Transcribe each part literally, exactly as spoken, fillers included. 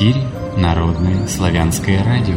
эфире Народное славянское радио.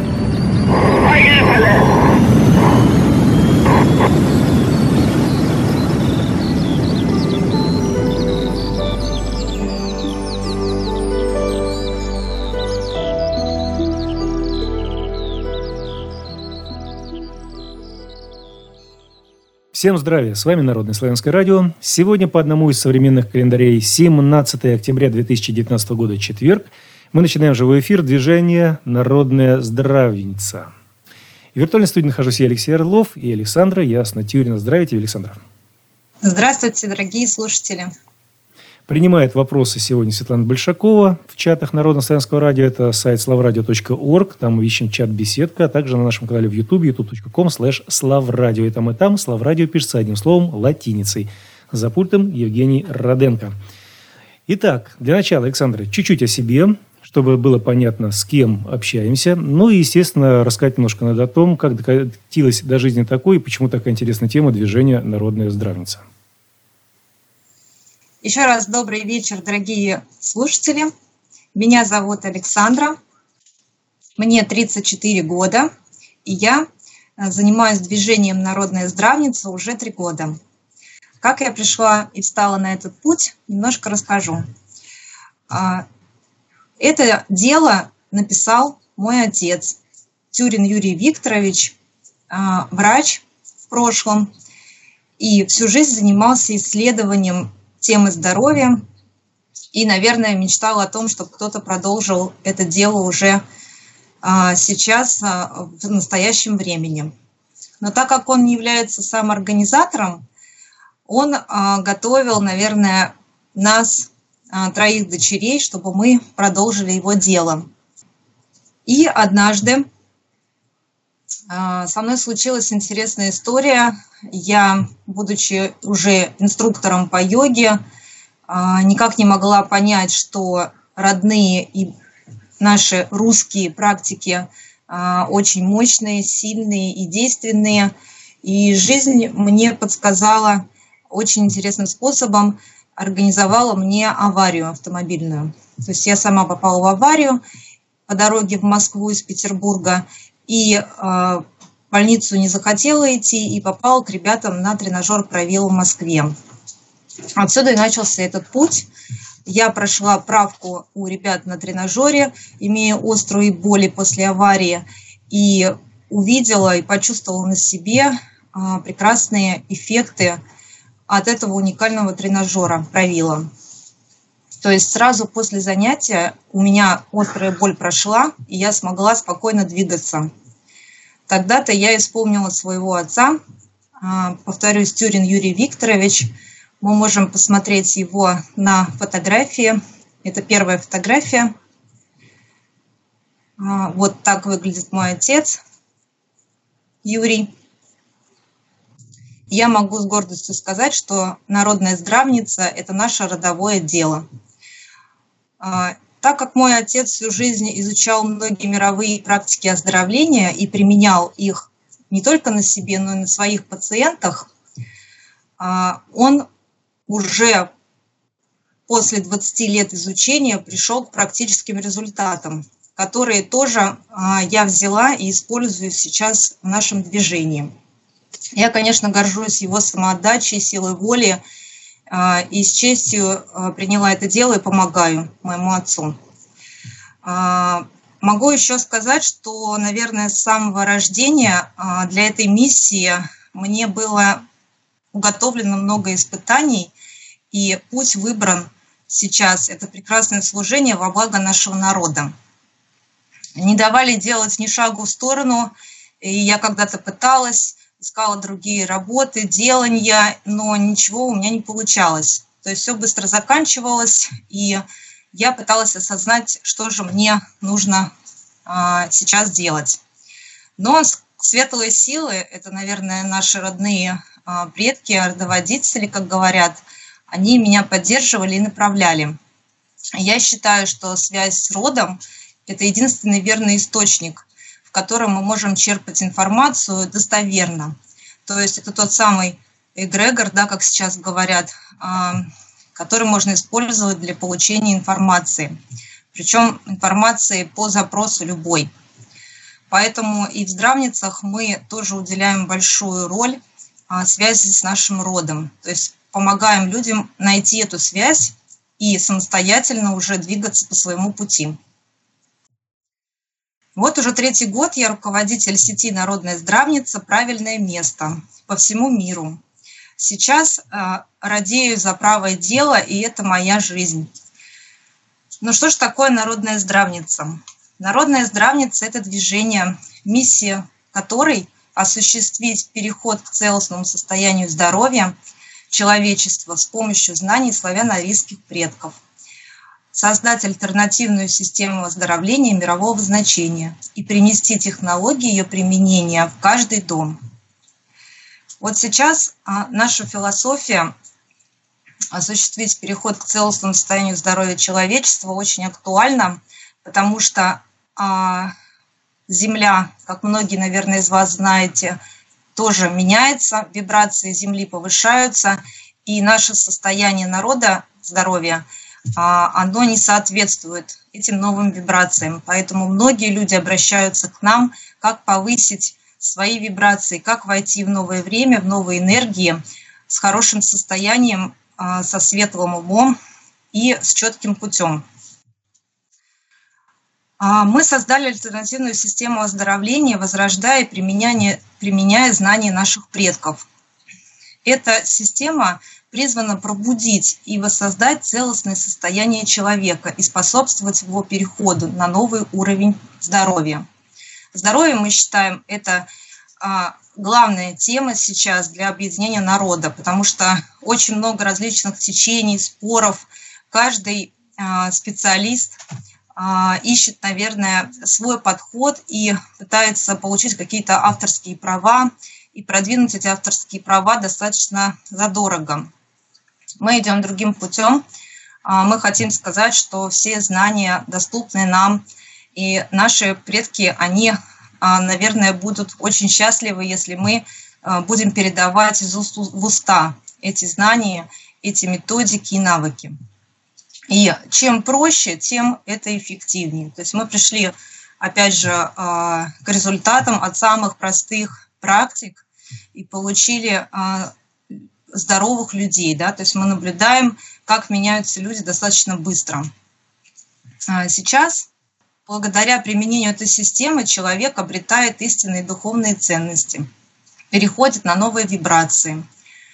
Всем здравия! С вами Народное славянское радио. Сегодня по одному из современных календарей семнадцатое октября две тысячи девятнадцатого года, четверг, мы начинаем живой эфир движения «Народная здравница». В виртуальной студии нахожусь я, Алексей Орлов, и Александра Ясно-Тюрина. Здравствуйте, Александра. Здравствуйте, дорогие слушатели. Принимает вопросы сегодня Светлана Большакова в чатах Народного славянского радио. Это сайт славрадио точка орг. Там мы ищем чат-беседка. А также на нашем канале в YouTube, ютуб точка ком слэш славрадио. И там, и там Славрадио пишется одним словом, латиницей. За пультом Евгений Роденко. Итак, для начала, Александра, чуть-чуть о себе, чтобы было понятно, с кем общаемся. Ну и, естественно, рассказать немножко надо о том, как докатилась до жизни такой, и почему такая интересная тема движения «Народная здравница». Еще раз добрый вечер, дорогие слушатели. Меня зовут Александра, мне тридцать четыре года, и я занимаюсь движением «Народная здравница» уже три года. Как я пришла и встала на этот путь, немножко расскажу. Это дело написал мой отец, Тюрин Юрий Викторович, врач в прошлом, и всю жизнь занимался исследованием темы здоровья и, наверное, мечтал о том, чтобы кто-то продолжил это дело уже а, сейчас, а, в настоящем времени. Но так как он не является сам организатором, он а, готовил, наверное, нас, а, троих дочерей, чтобы мы продолжили его дело. И однажды а, со мной случилась интересная история. Я, будучи уже инструктором по йоге, никак не могла понять, что родные и наши русские практики очень мощные, сильные и действенные. И жизнь мне подсказала очень интересным способом, организовала мне аварию автомобильную. То есть я сама попала в аварию по дороге в Москву из Петербурга, и в больницу не захотела идти и попала к ребятам на тренажер «Правила» в Москве. Отсюда и начался этот путь. Я прошла правку у ребят на тренажере, имея острые боли после аварии, и увидела и почувствовала на себе прекрасные эффекты от этого уникального тренажера «Правила». То есть сразу после занятия у меня острая боль прошла, и я смогла спокойно двигаться. Тогда-то я исполнила своего отца, повторюсь, Тюрин Юрий Викторович. Мы можем посмотреть его на фотографии. Это первая фотография. Вот так выглядит мой отец, Юрий. Я могу с гордостью сказать, что Народная здравница – это наше родовое дело. Так как мой отец всю жизнь изучал многие мировые практики оздоровления и применял их не только на себе, но и на своих пациентах, он уже после двадцати лет изучения пришел к практическим результатам, которые тоже я взяла и использую сейчас в нашем движении. Я, конечно, горжусь его самоотдачей, силой воли, и с честью приняла это дело и помогаю моему отцу. Могу еще сказать, что, наверное, с самого рождения для этой миссии мне было уготовлено много испытаний, и путь выбран сейчас. Это прекрасное служение во благо нашего народа. Не давали делать ни шагу в сторону, и я когда-то пыталась, искала другие работы, делания, но ничего у меня не получалось. То есть все быстро заканчивалось, и я пыталась осознать, что же мне нужно а, сейчас делать. Но светлые силы, это, наверное, наши родные а, предки, родоводители, как говорят, они меня поддерживали и направляли. Я считаю, что связь с родом – это единственный верный источник, в котором мы можем черпать информацию достоверно. То есть это тот самый эгрегор, да, как сейчас говорят, который можно использовать для получения информации. причем информации по запросу любой. Поэтому и в здравницах мы тоже уделяем большую роль а, связи с нашим родом. То есть помогаем людям найти эту связь и самостоятельно уже двигаться по своему пути. Вот уже третий год я руководитель сети «Народная здравница. Правильное место» по всему миру. Сейчас э, радею за правое дело, и это моя жизнь. Ну что ж такое народная здравница? Народная здравница – это движение, миссия которой осуществить переход к целостному состоянию здоровья человечества с помощью знаний славяно-арийских предков, создать альтернативную систему оздоровления мирового значения и принести технологии ее применения в каждый дом. Вот сейчас а, наша философия осуществить переход к целостному состоянию здоровья человечества очень актуальна, потому что а, Земля, как многие, наверное, из вас знаете, тоже меняется, вибрации Земли повышаются, и наше состояние народа здоровья, а, оно не соответствует этим новым вибрациям. Поэтому многие люди обращаются к нам, как повысить свои вибрации, как войти в новое время, в новые энергии, с хорошим состоянием, со светлым умом и с четким путем. Мы создали альтернативную систему оздоровления, возрождая и применяя, применяя знания наших предков. Эта система призвана пробудить и воссоздать целостное состояние человека и способствовать его переходу на новый уровень здоровья. Здоровье, мы считаем, это а, главная тема сейчас для объединения народа, потому что очень много различных течений, споров. Каждый а, специалист а, ищет, наверное, свой подход и пытается получить какие-то авторские права и продвинуть эти авторские права достаточно задорого. Мы идем другим путем. А, мы хотим сказать, что все знания доступны нам. И наши предки, они, наверное, будут очень счастливы, если мы будем передавать из уст в уста эти знания, эти методики и навыки. И чем проще, тем это эффективнее. То есть мы пришли, опять же, к результатам от самых простых практик и получили здоровых людей. Да? То есть мы наблюдаем, как меняются люди достаточно быстро. Сейчас, благодаря применению этой системы, человек обретает истинные духовные ценности, переходит на новые вибрации,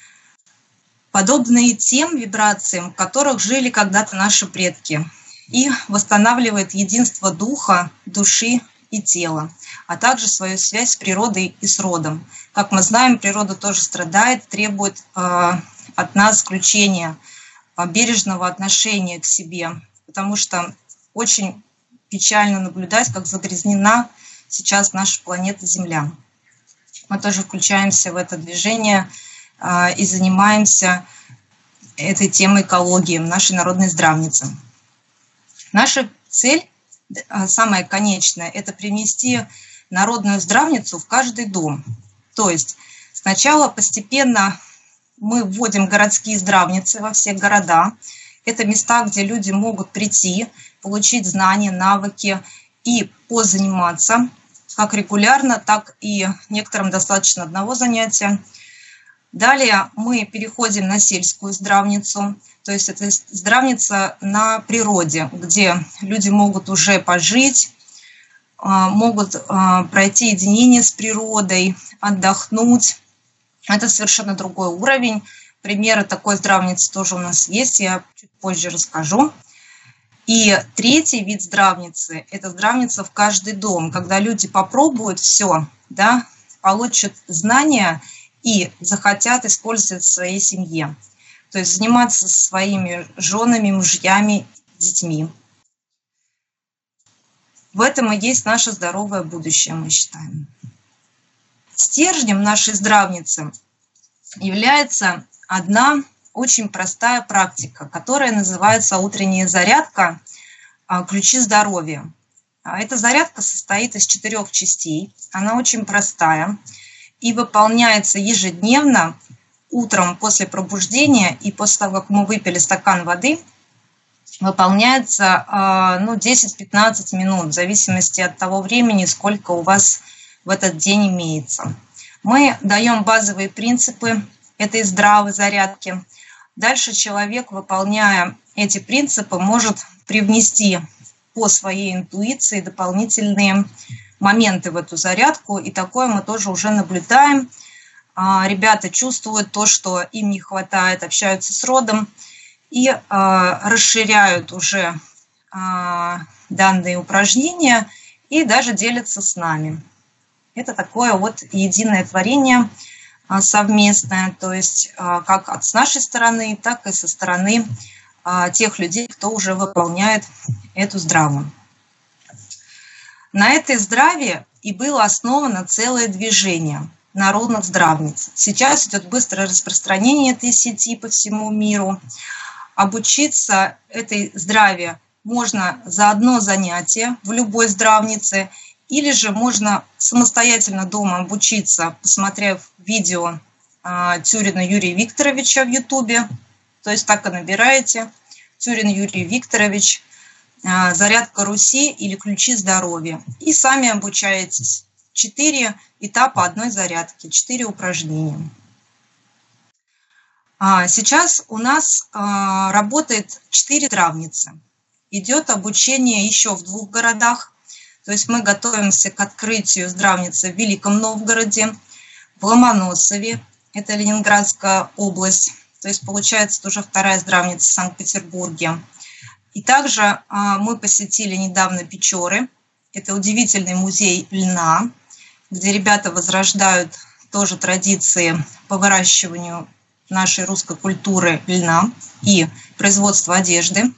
подобные тем вибрациям, в которых жили когда-то наши предки, и восстанавливает единство духа, души и тела, а также свою связь с природой и с родом. Как мы знаем, природа тоже страдает, требует э, от нас включения, э, бережного отношения к себе, потому что очень печально наблюдать, как загрязнена сейчас наша планета Земля. Мы тоже включаемся в это движение э, и занимаемся этой темой экологии в нашей народной здравнице. Наша цель, э, самая конечная, это привнести народную здравницу в каждый дом. То есть сначала постепенно мы вводим городские здравницы во все города. Это места, где люди могут прийти, получить знания, навыки и позаниматься как регулярно, так и некоторым достаточно одного занятия. Далее мы переходим на сельскую здравницу, то есть это здравница на природе, где люди могут уже пожить, могут пройти единение с природой, отдохнуть. Это совершенно другой уровень. Примеры такой здравницы тоже у нас есть, я чуть позже расскажу. И третий вид здравницы – это здравница в каждый дом, когда люди попробуют все, да, получат знания и захотят использовать в своей семье. То есть заниматься со своими женами, мужьями, детьми. В этом и есть наше здоровое будущее, мы считаем. Стержнем нашей здравницы является одна очень простая практика, которая называется утренняя зарядка «Ключи здоровья». Эта зарядка состоит из четырех частей, она очень простая и выполняется ежедневно утром после пробуждения и после того, как мы выпили стакан воды. выполняется ну, десять-пятнадцать минут, в зависимости от того времени, сколько у вас в этот день имеется. Мы даем базовые принципы этой здравой зарядки. Дальше человек, выполняя эти принципы, может привнести по своей интуиции дополнительные моменты в эту зарядку, и такое мы тоже уже наблюдаем. Ребята чувствуют то, что им не хватает, общаются с родом и расширяют уже данные упражнения и даже делятся с нами. Это такое вот единое творение совместное, то есть как с нашей стороны, так и со стороны тех людей, кто уже выполняет эту здраву. На этой здраве и было основано целое движение народных здравниц. Сейчас идет быстрое распространение этой сети по всему миру. Обучиться этой здраве можно за одно занятие в любой здравнице, или же можно самостоятельно дома обучиться, посмотрев видео Тюрина Юрия Викторовича в Ютубе. То есть так и набираете Тюрин Юрий Викторович, зарядка Руси или ключи здоровья. И сами обучаетесь. Четыре этапа одной зарядки, четыре упражнения. Сейчас у нас работает четыре здравницы. Идет обучение еще в двух городах. То есть мы готовимся к открытию здравницы в Великом Новгороде, в Ломоносове, это Ленинградская область. То есть получается уже вторая здравница в Санкт-Петербурге. И также мы посетили недавно Печоры. Это удивительный музей льна, где ребята возрождают тоже традиции по выращиванию нашей русской культуры льна и производства одежды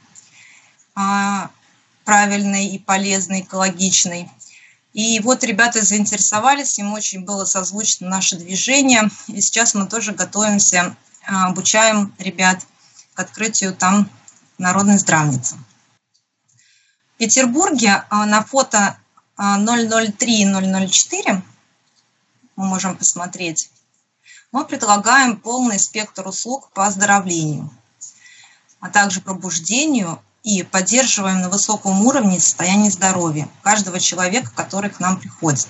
правильной и полезной, экологичной. И вот ребята заинтересовались, им очень было созвучно наше движение. И сейчас мы тоже готовимся, обучаем ребят к открытию там народной здравницы. В Петербурге на фото ноль ноль три ноль ноль четыре мы можем посмотреть. Мы предлагаем полный спектр услуг по оздоровлению, а также пробуждению, и поддерживаем на высоком уровне состояние здоровья каждого человека, который к нам приходит.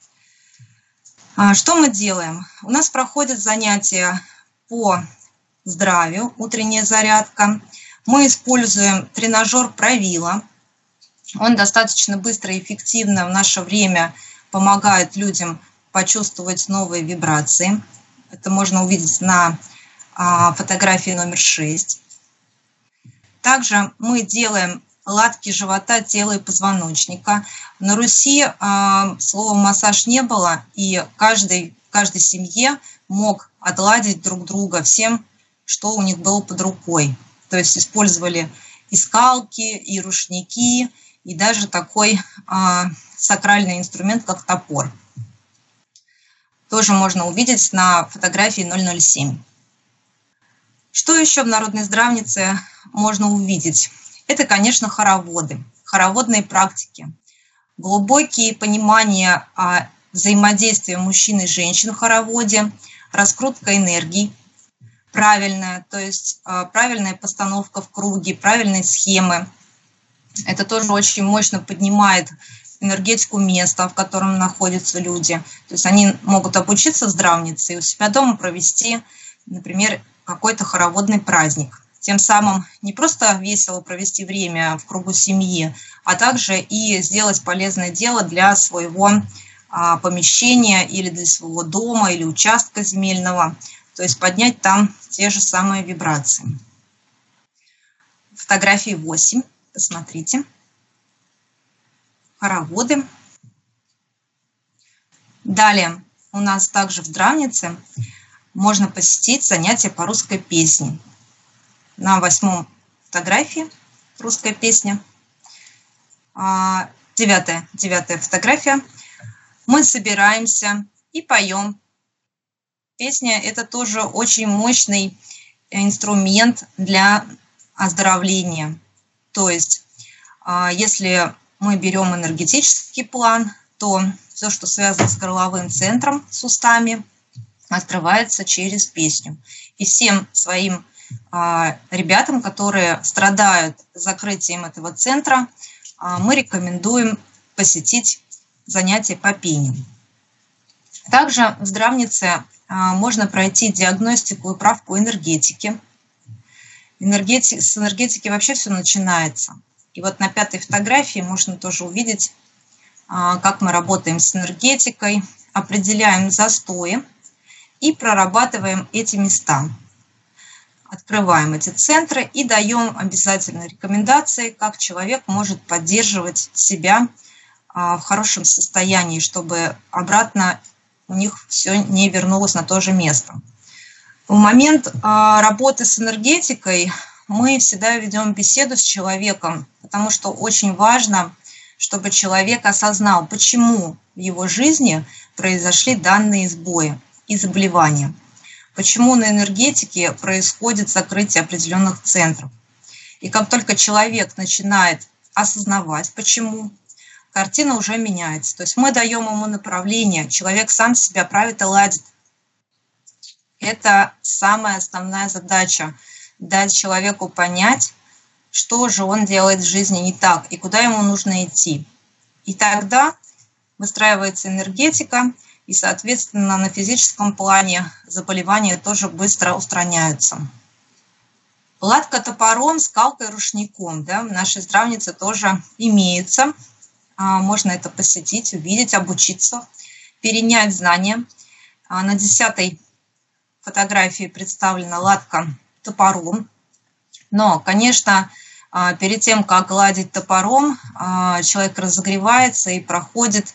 Что мы делаем? У нас проходят занятия по здравию, утренняя зарядка. Мы используем тренажер Правила. Он достаточно быстро и эффективно в наше время помогает людям почувствовать новые вибрации. Это можно увидеть на фотографии номер шесть. Также мы делаем латки живота, тела и позвоночника. На Руси слова массаж не было, и каждый, каждой семье мог отладить друг друга всем, что у них было под рукой. То есть использовали и скалки, и рушники, и даже такой а, сакральный инструмент, как топор. Тоже можно увидеть на фотографии ноль ноль семь. Что еще в народной здравнице можно увидеть? Это, конечно, хороводы, хороводные практики. Глубокие понимания о взаимодействии мужчин и женщин в хороводе, раскрутка энергий, правильная, то есть правильная постановка в круге, правильные схемы. Это тоже очень мощно поднимает энергетику места, в котором находятся люди. То есть они могут обучиться в здравнице и у себя дома провести, например, какой-то хороводный праздник. Тем самым не просто весело провести время в кругу семьи, а также и сделать полезное дело для своего а, помещения или для своего дома или участка земельного. То есть поднять там те же самые вибрации. Фотографии восемь. Посмотрите. Хороводы. Далее у нас также в здравнице можно посетить занятия по русской песне. На восьмом фотографии русская песня. Девятая, девятая фотография. Мы собираемся и поем. Песня – это тоже очень мощный инструмент для оздоровления. То есть, если мы берем энергетический план, то все, что связано с горловым центром, с устами, открывается через песню. И всем своим ребятам, которые страдают закрытием этого центра, мы рекомендуем посетить занятия по пению. Также в здравнице можно пройти диагностику и правку энергетики. Энергетики, с энергетики вообще все начинается. И вот на пятой фотографии можно тоже увидеть, как мы работаем с энергетикой, определяем застои и прорабатываем эти места. Открываем эти центры и даем обязательно рекомендации, как человек может поддерживать себя в хорошем состоянии, чтобы обратно у них все не вернулось на то же место. В момент работы с энергетикой мы всегда ведем беседу с человеком, потому что очень важно, чтобы человек осознал, почему в его жизни произошли данные сбои и заболевания, почему на энергетике происходит закрытие определенных центров. И как только человек начинает осознавать, почему, картина уже меняется. То есть мы даем ему направление, человек сам себя правит и ладит. Это самая основная задача – дать человеку понять, что же он делает в жизни не так и куда ему нужно идти. И тогда выстраивается энергетика, и, соответственно, на физическом плане заболевания тоже быстро устраняются. Латка топором, скалкой, рушником, да, в нашей здравнице тоже имеется. Можно это посетить, увидеть, обучиться, перенять знания. На десятой фотографии представлена латка топором. Но, конечно, перед тем, как гладить топором, человек разогревается и проходит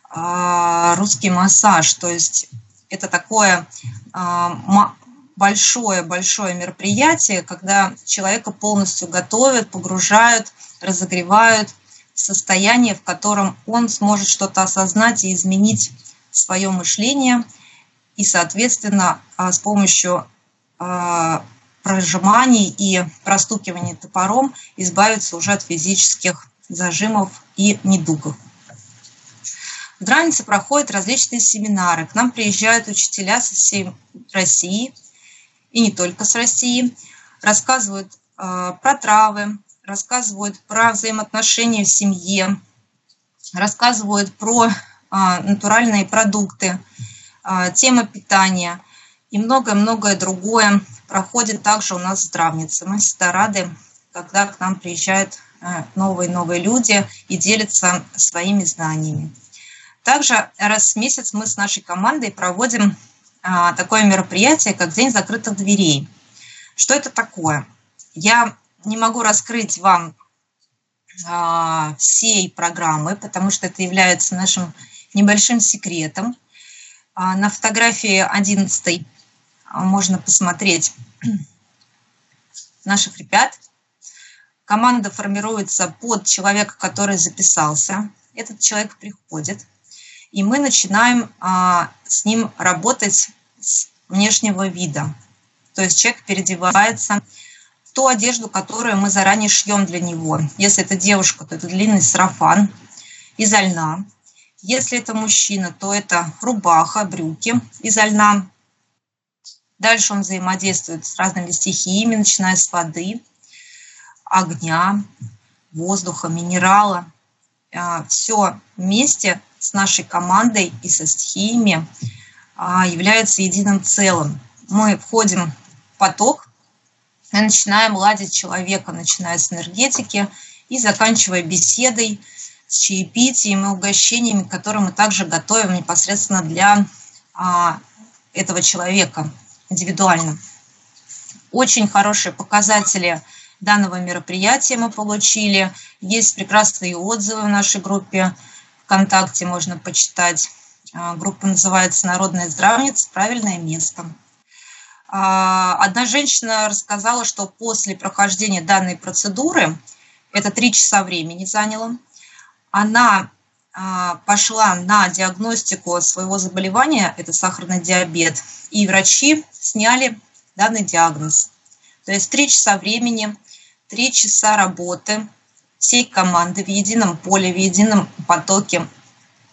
русский массаж. То есть это такое большое-большое мероприятие, когда человека полностью готовят, погружают, разогревают в состояние, в котором он сможет что-то осознать и изменить свое мышление. И, соответственно, с помощью прожиманий и простукиваний топором избавиться уже от физических зажимов и недугов. В здравнице проходят различные семинары. К нам приезжают учителя со всей России, и не только с России, рассказывают э, про травы, рассказывают про взаимоотношения в семье, рассказывают про э, натуральные продукты, э, темы питания и многое-многое другое проходит также у нас в здравнице. Мы всегда рады, когда к нам приезжают новые-новые люди и делятся своими знаниями. Также раз в месяц мы с нашей командой проводим а, такое мероприятие, как День закрытых дверей. Что это такое? Я не могу раскрыть вам а, всей программы, потому что это является нашим небольшим секретом. А, на фотографии одиннадцатой можно посмотреть наших ребят. Команда формируется под человека, который записался. Этот человек приходит, и мы начинаем а, с ним работать с внешнего вида. То есть человек переодевается в ту одежду, которую мы заранее шьем для него. Если это девушка, то это длинный сарафан изо льна. Если это мужчина, то это рубаха, брюки изо льна. Дальше он взаимодействует с разными стихиями, начиная с воды, огня, воздуха, минерала. Все вместе с нашей командой и со стихиями является единым целым. Мы входим в поток и начинаем ладить человека, начиная с энергетики и заканчивая беседой, с чаепитием и угощениями, которые мы также готовим непосредственно для этого человека индивидуально. Очень хорошие показатели данного мероприятия мы получили. Есть прекрасные отзывы в нашей группе ВКонтакте, можно почитать. Группа называется «Народная здравница. Правильное место». Одна женщина рассказала, что после прохождения данной процедуры, это три часа времени заняло, она пошла на диагностику своего заболевания, это сахарный диабет, и врачи сняли данный диагноз. То есть три часа времени, три часа работы всей команды в едином поле, в едином потоке.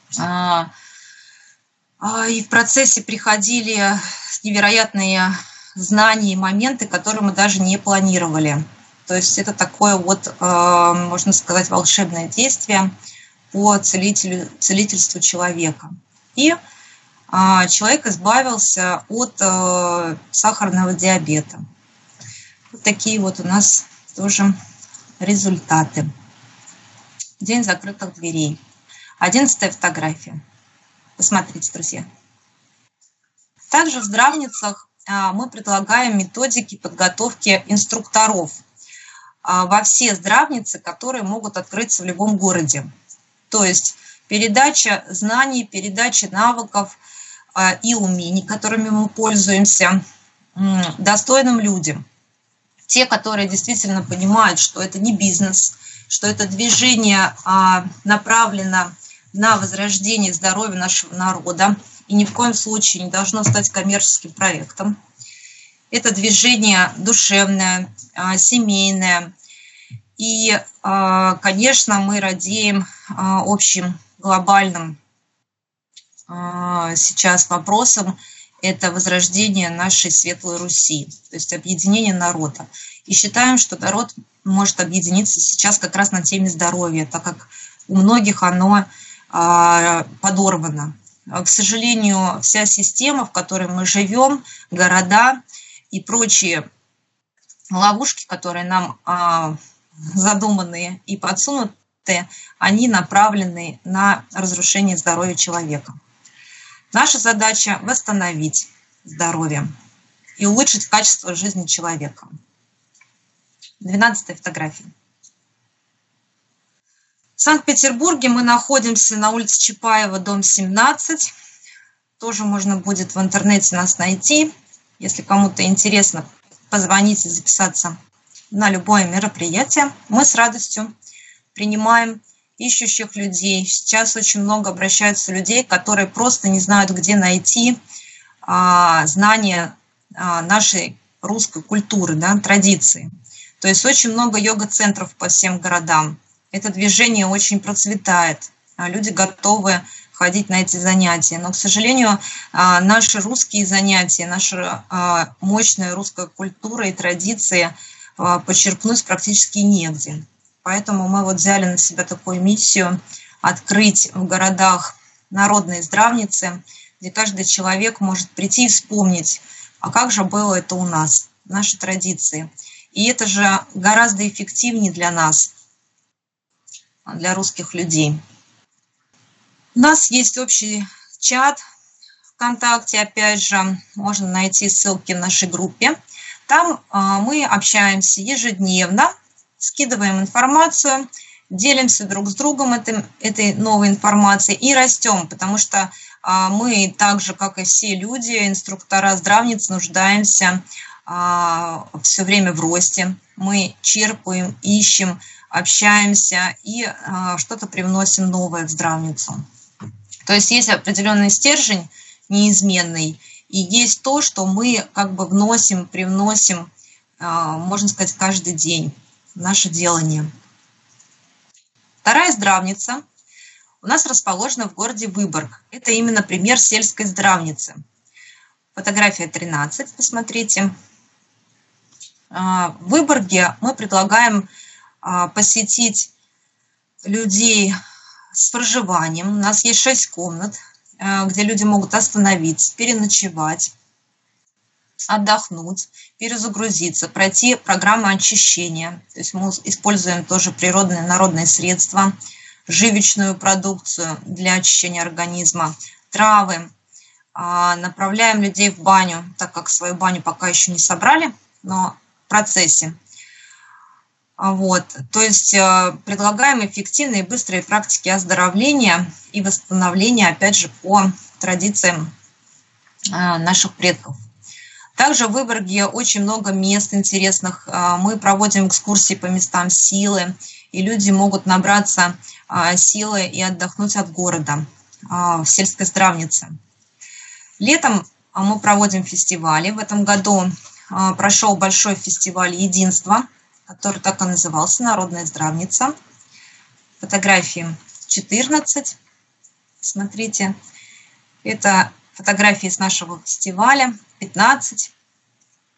И в процессе приходили невероятные знания и моменты, которые мы даже не планировали. То есть это такое вот, можно сказать, волшебное действие по целителю, целительству человека. И человек избавился от сахарного диабета. Вот такие вот у нас тоже результаты. День закрытых дверей. Одиннадцатая фотография. Посмотрите, друзья. Также в здравницах мы предлагаем методики подготовки инструкторов во все здравницы, которые могут открыться в любом городе. То есть передача знаний, передача навыков и умений, которыми мы пользуемся, достойным людям. Те, которые действительно понимают, что это не бизнес, что это движение направлено на возрождение здоровья нашего народа и ни в коем случае не должно стать коммерческим проектом. Это движение душевное, семейное. И, конечно, мы радеем общим глобальным сейчас вопросом. Это возрождение нашей Светлой Руси, то есть объединение народа. И считаем, что народ может объединиться сейчас как раз на теме здоровья, так как у многих оно подорвано. К сожалению, вся система, в которой мы живем, города и прочие ловушки, которые нам задуманы и подсунуты, они направлены на разрушение здоровья человека. Наша задача – восстановить здоровье и улучшить качество жизни человека. двенадцатая фотография. В Санкт-Петербурге мы находимся на улице Чапаева, дом семнадцать. Тоже можно будет в интернете нас найти. Если кому-то интересно, позвоните, записаться на любое мероприятие. Мы с радостью принимаем ищущих людей. Сейчас очень много обращаются людей, которые просто не знают, где найти а, знания а, нашей русской культуры, да, традиции. То есть очень много йога-центров по всем городам. Это движение очень процветает. Люди готовы ходить на эти занятия. Но, к сожалению, а, наши русские занятия, наша а, мощная русская культура и традиции а, почерпнуть практически негде. Поэтому мы вот взяли на себя такую миссию открыть в городах народные здравницы, где каждый человек может прийти и вспомнить, а как же было это у нас, наши традиции. И это же гораздо эффективнее для нас, для русских людей. У нас есть общий чат ВКонтакте, опять же, можно найти ссылки в нашей группе. Там мы общаемся ежедневно, скидываем информацию, делимся друг с другом этой, этой новой информацией и растем, потому что а, мы, так же, как и все люди, инструктора здравниц, нуждаемся а, все время в росте. Мы черпаем, ищем, общаемся и а, что-то привносим новое в здравницу. То есть есть определенный стержень неизменный, и есть то, что мы как бы вносим, привносим, а, можно сказать, каждый день. Наше делание. Вторая здравница у нас расположена в городе Выборг. Это именно пример сельской здравницы. Фотография тринадцать, посмотрите. В Выборге мы предлагаем посетить людей с проживанием. У нас есть шесть комнат, где люди могут остановиться, переночевать, отдохнуть, перезагрузиться, пройти программу очищения. То есть мы используем тоже природные народные средства, живичную продукцию для очищения организма, травы. Направляем людей в баню, так как свою баню пока еще не собрали, но в процессе. Вот. То есть предлагаем эффективные и быстрые практики оздоровления и восстановления, опять же, по традициям наших предков. Также в Выборге очень много мест интересных. Мы проводим экскурсии по местам силы, и люди могут набраться силы и отдохнуть от города в сельской здравнице. Летом мы проводим фестивали. В этом году прошел большой фестиваль «Единство», который так и назывался «Народная здравница». Фотографии четырнадцать. Смотрите, это фотографии с нашего фестиваля, пятнадцать.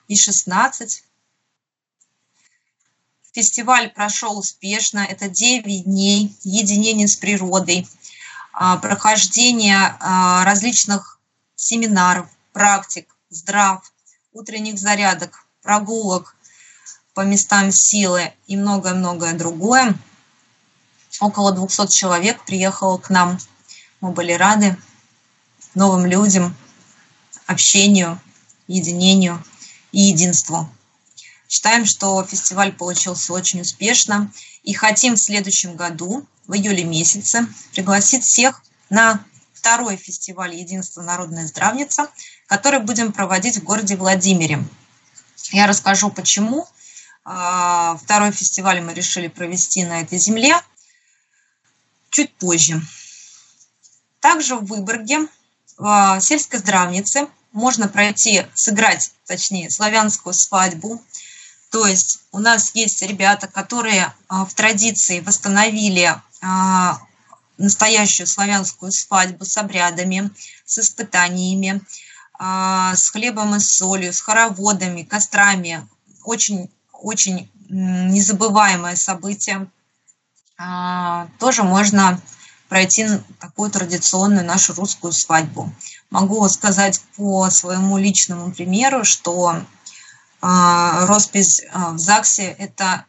и шестнадцать. Фестиваль прошел успешно. Это девять дней единения с природой, прохождение различных семинаров, практик, здрав, утренних зарядок, прогулок по местам силы и многое-многое другое. Около двухсот человек приехало к нам. Мы были рады новым людям, общению, единению и единству. Считаем, что фестиваль получился очень успешно и хотим в следующем году, в июле месяце, пригласить всех на второй фестиваль «Единство. Народная здравница», который будем проводить в городе Владимире. Я расскажу, почему. Второй фестиваль мы решили провести на этой земле чуть позже. Также в Выборге, в сельской здравнице, можно пройти, сыграть, точнее, славянскую свадьбу. То есть у нас есть ребята, которые в традиции восстановили настоящую славянскую свадьбу с обрядами, с испытаниями, с хлебом и солью, с хороводами, кострами. Очень, очень незабываемое событие. Тоже можно пройти такую традиционную нашу русскую свадьбу. Могу сказать по своему личному примеру, что роспись в ЗАГСе – это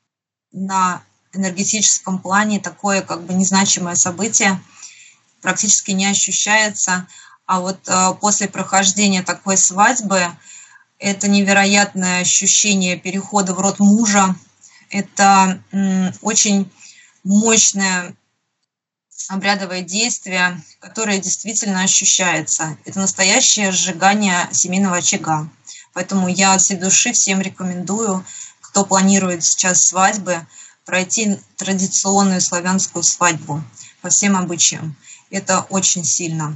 на энергетическом плане такое как бы незначимое событие, практически не ощущается. А вот после прохождения такой свадьбы это невероятное ощущение перехода в род мужа, это очень мощное обрядовое действие, которое действительно ощущается. Это настоящее сжигание семейного очага. Поэтому я от всей души всем рекомендую, кто планирует сейчас свадьбы, пройти традиционную славянскую свадьбу по всем обычаям. Это очень сильно.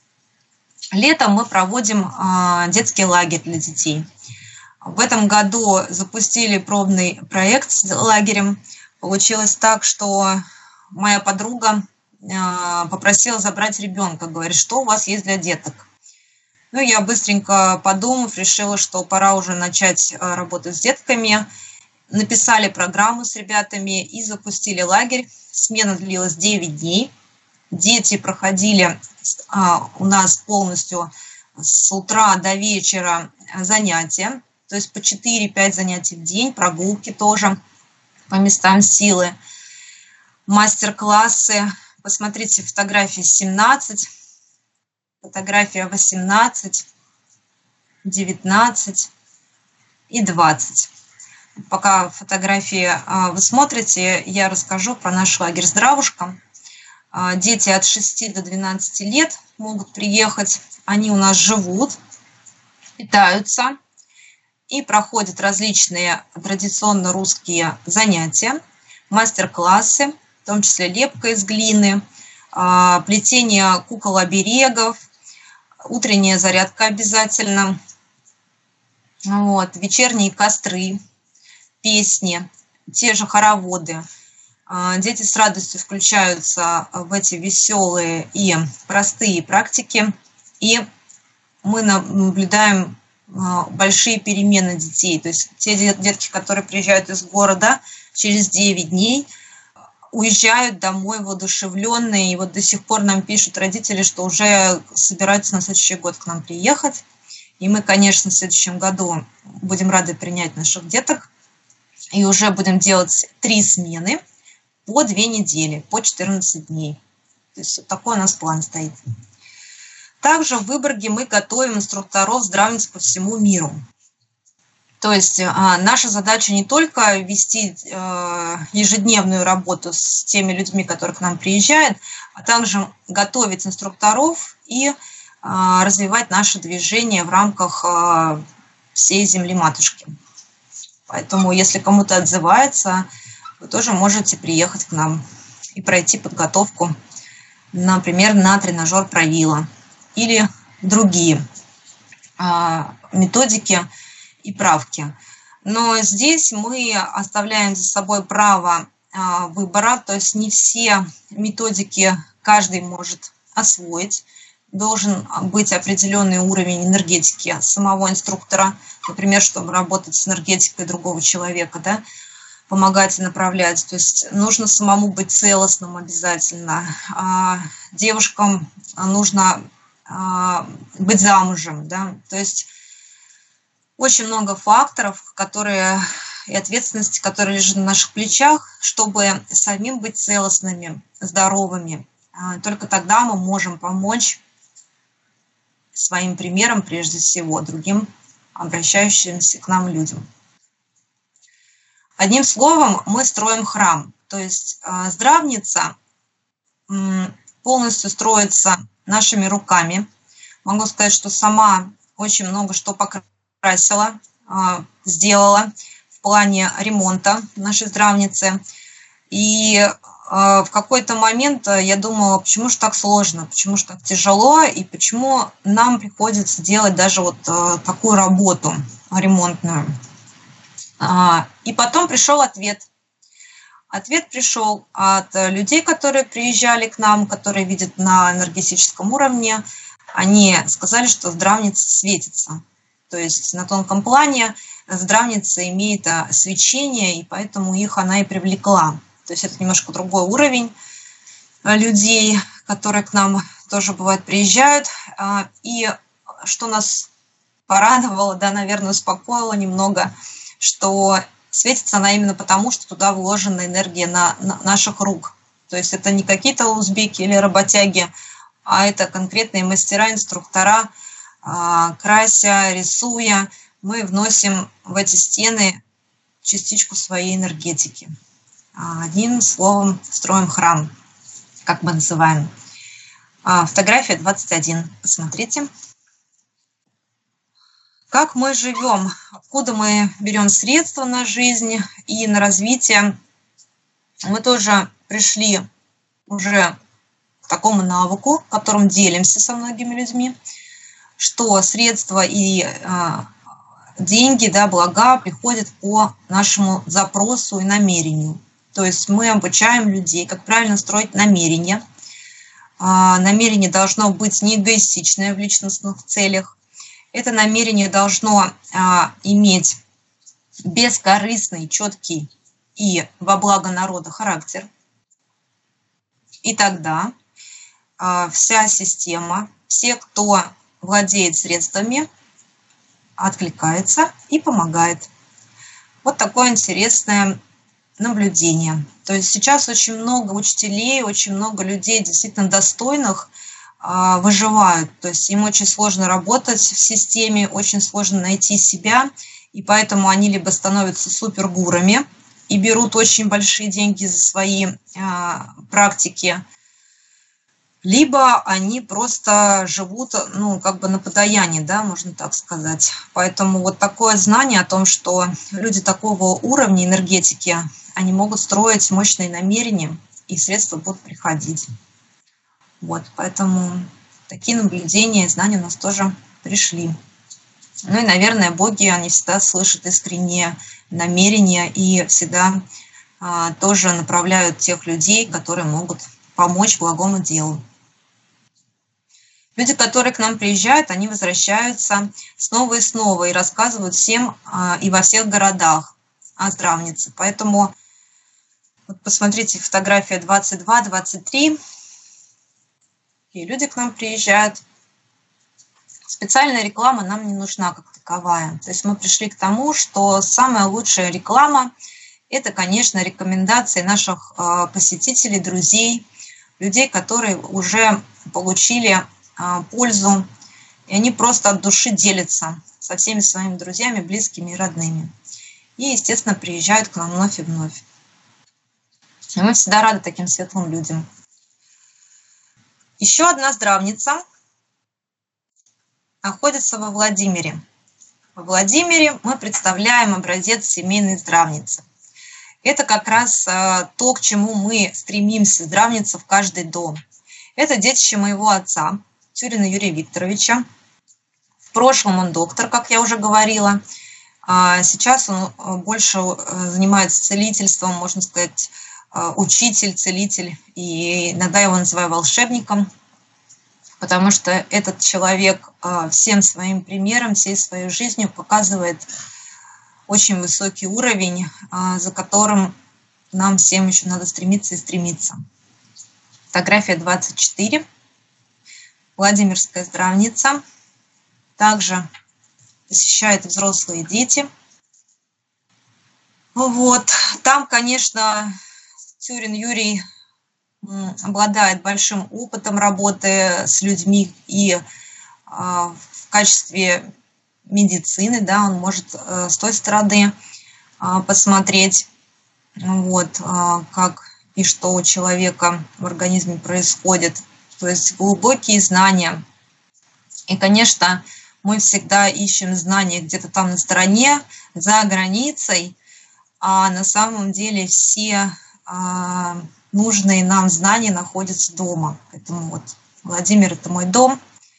Летом мы проводим детский лагерь для детей. В этом году запустили пробный проект с лагерем. Получилось так, что моя подруга попросила забрать ребенка. Говорит, что у вас есть для деток? Ну, я быстренько подумав, решила, что пора уже начать работать с детками. Написали программу с ребятами и запустили лагерь. Смена длилась девять дней. Дети проходили у нас полностью с утра до вечера занятия. То есть по четыре-пять занятий в день, прогулки тоже по местам силы. Мастер-классы. Посмотрите фотографии семнадцать. Фотография восемнадцать, девятнадцать и двадцать. Пока фотографии вы смотрите, я расскажу про наш лагерь «Здравушка». Дети от шести до двенадцати лет могут приехать. Они у нас живут, питаются и проходят различные традиционно русские занятия, мастер-классы, в том числе лепка из глины, плетение кукол-оберегов, утренняя зарядка обязательно, вот, вечерние костры, песни, те же хороводы. Дети с радостью включаются в эти веселые и простые практики, и мы наблюдаем большие перемены детей. То есть те детки, которые приезжают из города, через девять дней уезжают домой воодушевленные, и вот до сих пор нам пишут родители, что уже собираются на следующий год к нам приехать. И мы, конечно, в следующем году будем рады принять наших деток, и уже будем делать три смены по две недели, по четырнадцать дней. То есть вот такой у нас план стоит. Также в Выборге мы готовим инструкторов здравниц по всему миру. То есть а, наша задача не только вести а, ежедневную работу с теми людьми, которые к нам приезжают, а также готовить инструкторов и а, развивать наше движение в рамках а, всей земли матушки. Поэтому, если кому-то отзывается, вы тоже можете приехать к нам и пройти подготовку, например, на тренажер правила или другие а, методики и правки. Но здесь мы оставляем за собой право а, выбора, то есть не все методики каждый может освоить. должен быть определенный уровень энергетики самого инструктора, например, чтобы работать с энергетикой другого человека, да, помогать и направлять. То есть нужно самому быть целостным обязательно. А девушкам нужно а, быть замужем, да, то есть очень много факторов, которые и ответственности, которые лежат на наших плечах, чтобы самим быть целостными, здоровыми. Только тогда мы можем помочь своим примером, прежде всего, другим обращающимся к нам людям. Одним словом, мы строим храм. То есть здравница полностью строится нашими руками. Могу сказать, что сама очень много что покрасила, сделала в плане ремонта нашей здравницы. И в какой-то момент я думала, почему же так сложно, почему же так тяжело, и почему нам приходится делать даже вот такую работу ремонтную. И потом пришел ответ. Ответ пришел от людей, которые приезжали к нам, которые видят на энергетическом уровне. Они сказали, что здравница светится. То есть на тонком плане здравница имеет свечение, и поэтому их она и привлекла. То есть это немножко другой уровень людей, которые к нам тоже, бывает, приезжают. И что нас порадовало, да, наверное, успокоило немного, что светится она именно потому, что туда вложена энергия на, на наших рук. То есть это не какие-то узбеки или работяги, а это конкретные мастера, инструктора, крася, рисуя. Мы вносим в эти стены частичку своей энергетики. Одним словом, строим храм, как мы называем. Фотография двадцать один. Посмотрите. Как мы живем, откуда мы берем средства на жизнь и на развитие. Мы тоже пришли уже к такому навыку, которым делимся со многими людьми, что средства и э, деньги, да, блага приходят по нашему запросу и намерению. То есть мы обучаем людей, как правильно строить намерение. Э, намерение должно быть не эгоистичное в личностных целях. Это намерение должно а, иметь бескорыстный, четкий и во благо народа характер. И тогда а, вся система, все, кто владеет средствами, откликается и помогает. Вот такое интересное наблюдение. То есть сейчас очень много учителей, очень много людей действительно достойных, выживают, то есть им очень сложно работать в системе, очень сложно найти себя, и поэтому они либо становятся супергурами и берут очень большие деньги за свои а, практики, либо они просто живут, ну, как бы на подаянии, да, можно так сказать. Поэтому вот такое знание о том, что люди такого уровня энергетики, они могут строить мощные намерения, и средства будут приходить. Вот, поэтому такие наблюдения и знания у нас тоже пришли. Ну и, наверное, боги, они всегда слышат искренние намерения и всегда а, тоже направляют тех людей, которые могут помочь благому делу. Люди, которые к нам приезжают, они возвращаются снова и снова и рассказывают всем а, и во всех городах о здравнице. Поэтому вот посмотрите, фотография двадцать два двадцать три. И люди к нам приезжают. Специальная реклама нам не нужна как таковая. То есть мы пришли к тому, что самая лучшая реклама – это, конечно, рекомендации наших посетителей, друзей, людей, которые уже получили пользу, и они просто от души делятся со всеми своими друзьями, близкими и родными. И, естественно, приезжают к нам вновь и вновь. И мы всегда рады таким светлым людям. Еще одна здравница находится во Владимире. Во Владимире мы представляем образец семейной здравницы. Это как раз то, к чему мы стремимся, здравница в каждый дом. Это детище моего отца, Тюрина Юрия Викторовича. В прошлом он доктор, как я уже говорила. Сейчас он больше занимается целительством, можно сказать, учитель, целитель, и иногда я его называю волшебником. потому что этот человек всем своим примером, всей своей жизнью показывает очень высокий уровень, за которым нам всем еще надо стремиться и стремиться. Фотография двадцать четыре. Владимирская здравница. Также посещают взрослые дети. Вот. Там, конечно, Тюрин Юрий обладает большим опытом работы с людьми и в качестве медицины, да, он может с той стороны посмотреть, вот, как и что у человека в организме происходит. То есть глубокие знания. И, конечно, мы всегда ищем знания где-то там на стороне, за границей, а на самом деле все а, нужные нам знания находятся дома. Поэтому вот Владимир – это мой дом,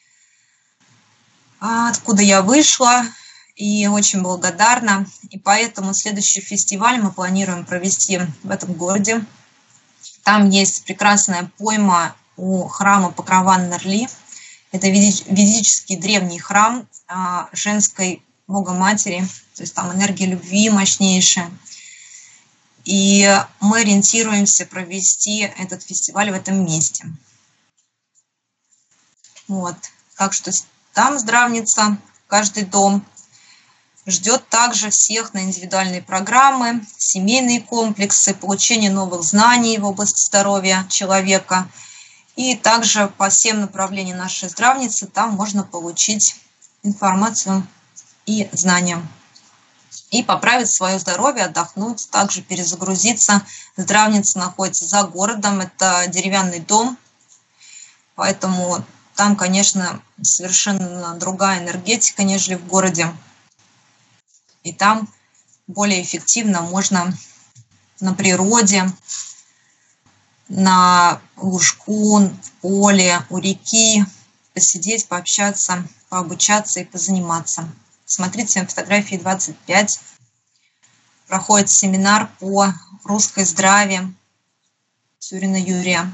откуда я вышла, и очень благодарна. И поэтому следующий фестиваль мы планируем провести в этом городе. Там есть прекрасная пойма у храма Покрова Нерли. Это ведический древний храм женской Богоматери, то есть там энергия любви мощнейшая. И мы ориентируемся провести этот фестиваль в этом месте. Вот. Так что там здравница, каждый дом ждет также всех на индивидуальные программы, семейные комплексы, получение новых знаний в области здоровья человека. И также по всем направлениям нашей здравницы там можно получить информацию и знания. И поправить свое здоровье, отдохнуть, также перезагрузиться. Здравница находится за городом, это деревянный дом, поэтому там, конечно, совершенно другая энергетика, нежели в городе. И там более эффективно можно на природе, на лужку, в поле, у реки посидеть, пообщаться, пообучаться и позаниматься. Смотрите на фотографии двадцать пять. Проходит семинар по русской здраве Тюрина Юрия.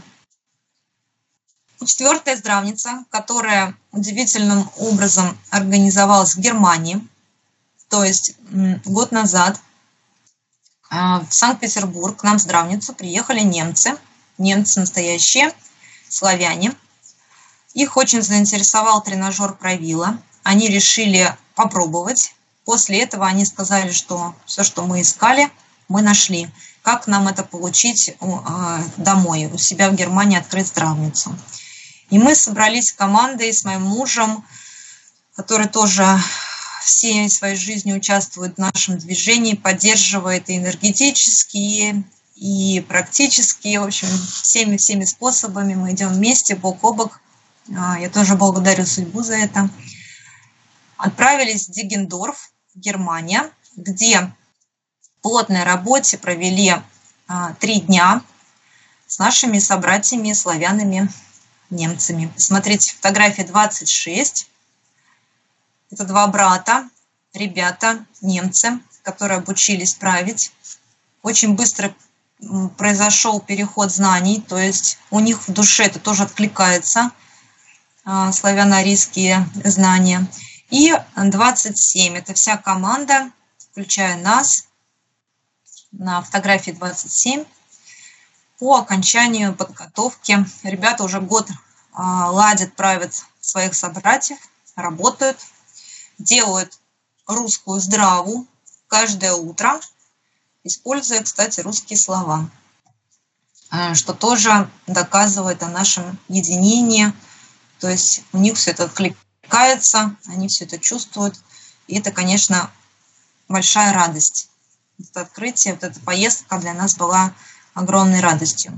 И четвертая здравница, которая удивительным образом организовалась в Германии. То есть год назад в Санкт-Петербург к нам в здравницу приехали немцы. Немцы настоящие, славяне. Их очень заинтересовал тренажер Правила. Они решили попробовать. После этого они сказали, что все, что мы искали, мы нашли. Как нам это получить домой, у себя в Германии открыть здравницу. И мы собрались командой с моим мужем, который тоже всей своей жизнью участвует в нашем движении, поддерживает и энергетически, и практически, в общем, всеми-всеми способами мы идем вместе, бок о бок. Я тоже благодарю судьбу за это. Отправились в Дегендорф, Германия, где в плотной работе провели а, три дня с нашими собратьями, славянами, немцами. Смотрите, фотография двадцать шесть. Это два брата, ребята, немцы, которые обучились править. Очень быстро произошел переход знаний, то есть у них в душе это тоже откликается, а, славяно-арийские знания. И двадцать семь. Это вся команда, включая нас, на фотографии двадцать семь. По окончанию подготовки ребята уже год а, ладят, правят своих собратьев, работают, делают русскую здраву каждое утро, используя, кстати, русские слова, что тоже доказывает о нашем единении. То есть у них все это откликается, они все это чувствуют. И это, конечно, большая радость. Это открытие, вот эта поездка для нас была огромной радостью.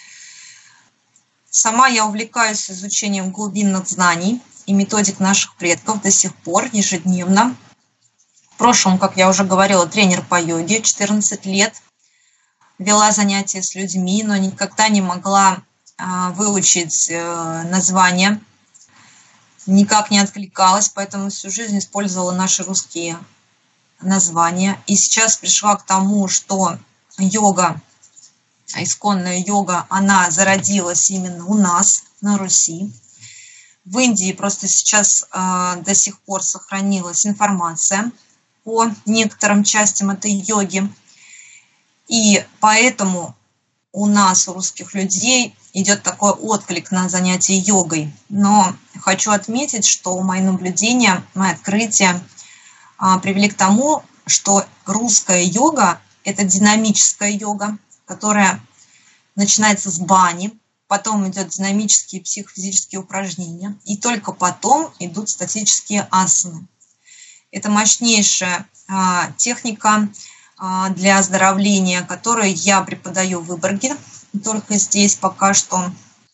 Сама я увлекаюсь изучением глубинных знаний и методик наших предков до сих пор, ежедневно. В прошлом, как я уже говорила, тренер по йоге, четырнадцать лет. Вела занятия с людьми, но никогда не могла выучить название. Никак не откликалась, поэтому всю жизнь использовала наши русские названия. И сейчас пришла к тому, что йога, исконная йога, она зародилась именно у нас, на Руси. В Индии просто сейчас э, до сих пор сохранилась информация по некоторым частям этой йоги. И поэтому у нас, у русских людей, идет такой отклик на занятие йогой. Но хочу отметить, что мои наблюдения, мои открытия э, привели к тому, что русская йога – это динамическая йога, которая начинается с бани, потом идет динамические психофизические упражнения, и только потом идут статические асаны. Это мощнейшая а, техника а, для оздоровления, которую я преподаю в Выборге, только здесь пока что.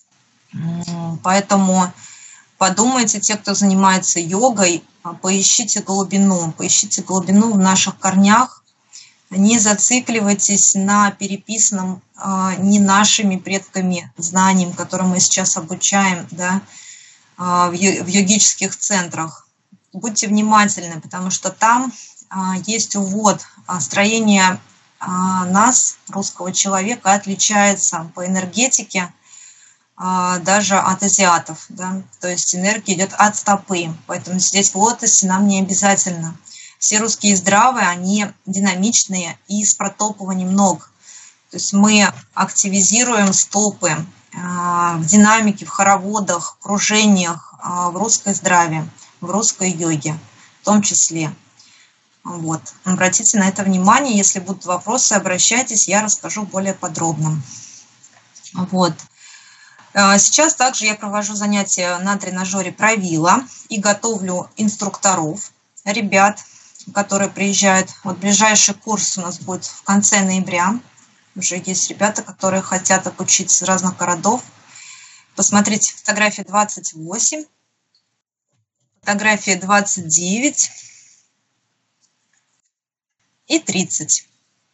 Поэтому подумайте, те, кто занимается йогой, поищите глубину, поищите глубину в наших корнях. Не зацикливайтесь на переписанном э, не нашими предками знаниям, которые мы сейчас обучаем, да, э, в, в йогических центрах. Будьте внимательны, потому что там э, есть увод. Строение э, нас, русского человека, отличается по энергетике э, даже от азиатов. Да? То есть энергия идет от стопы, поэтому сидеть в лотосе нам не обязательно. Все русские здравые, они динамичные и с протопыванием ног. То есть мы активизируем стопы в динамике, в хороводах, в кружениях, в русской здраве, в русской йоге в том числе. Вот. Обратите на это внимание. Если будут вопросы, обращайтесь, я расскажу более подробно. Вот. Сейчас также я провожу занятия на тренажере Правила и готовлю инструкторов, ребят, которые приезжают. Вот ближайший курс у нас будет в конце ноября. Уже есть ребята, которые хотят обучиться из разных городов. Посмотрите, фотография двадцать восемь, фотография двадцать девять и тридцать.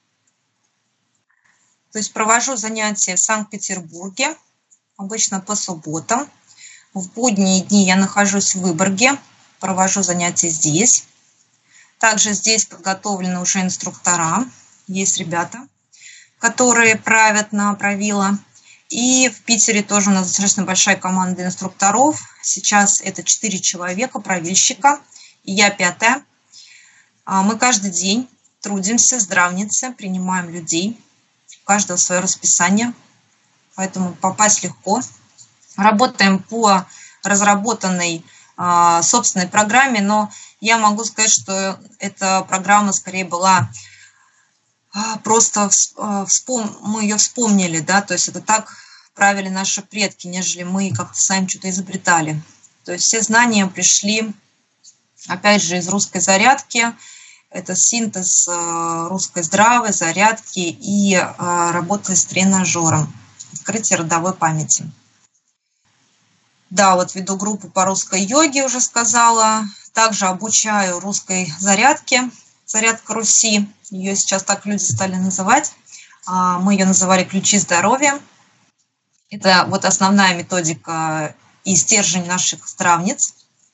То есть провожу занятия в Санкт-Петербурге, обычно по субботам. В будние дни я нахожусь в Выборге, провожу занятия здесь. Также здесь подготовлены уже инструктора, есть ребята, которые правят на Правила. И в Питере тоже у нас достаточно большая команда инструкторов. Сейчас это четыре человека, правильщика, и я пятая. Мы каждый день трудимся, здравницы, принимаем людей. У каждого свое расписание, поэтому попасть легко. Работаем по разработанной собственной программе, но я могу сказать, что эта программа скорее была просто вспом... мы ее вспомнили, да, то есть это так правили наши предки, нежели мы как-то сами что-то изобретали. То есть все знания пришли, опять же, из русской зарядки. Это синтез русской здравой, зарядки и работы с тренажером, открытие родовой памяти. Да, вот веду группу по русской йоге, уже сказала. Также обучаю русской зарядке, зарядка Руси. Ее сейчас так люди стали называть. Мы ее называли ключи здоровья. Это вот основная методика и стержень наших здравниц.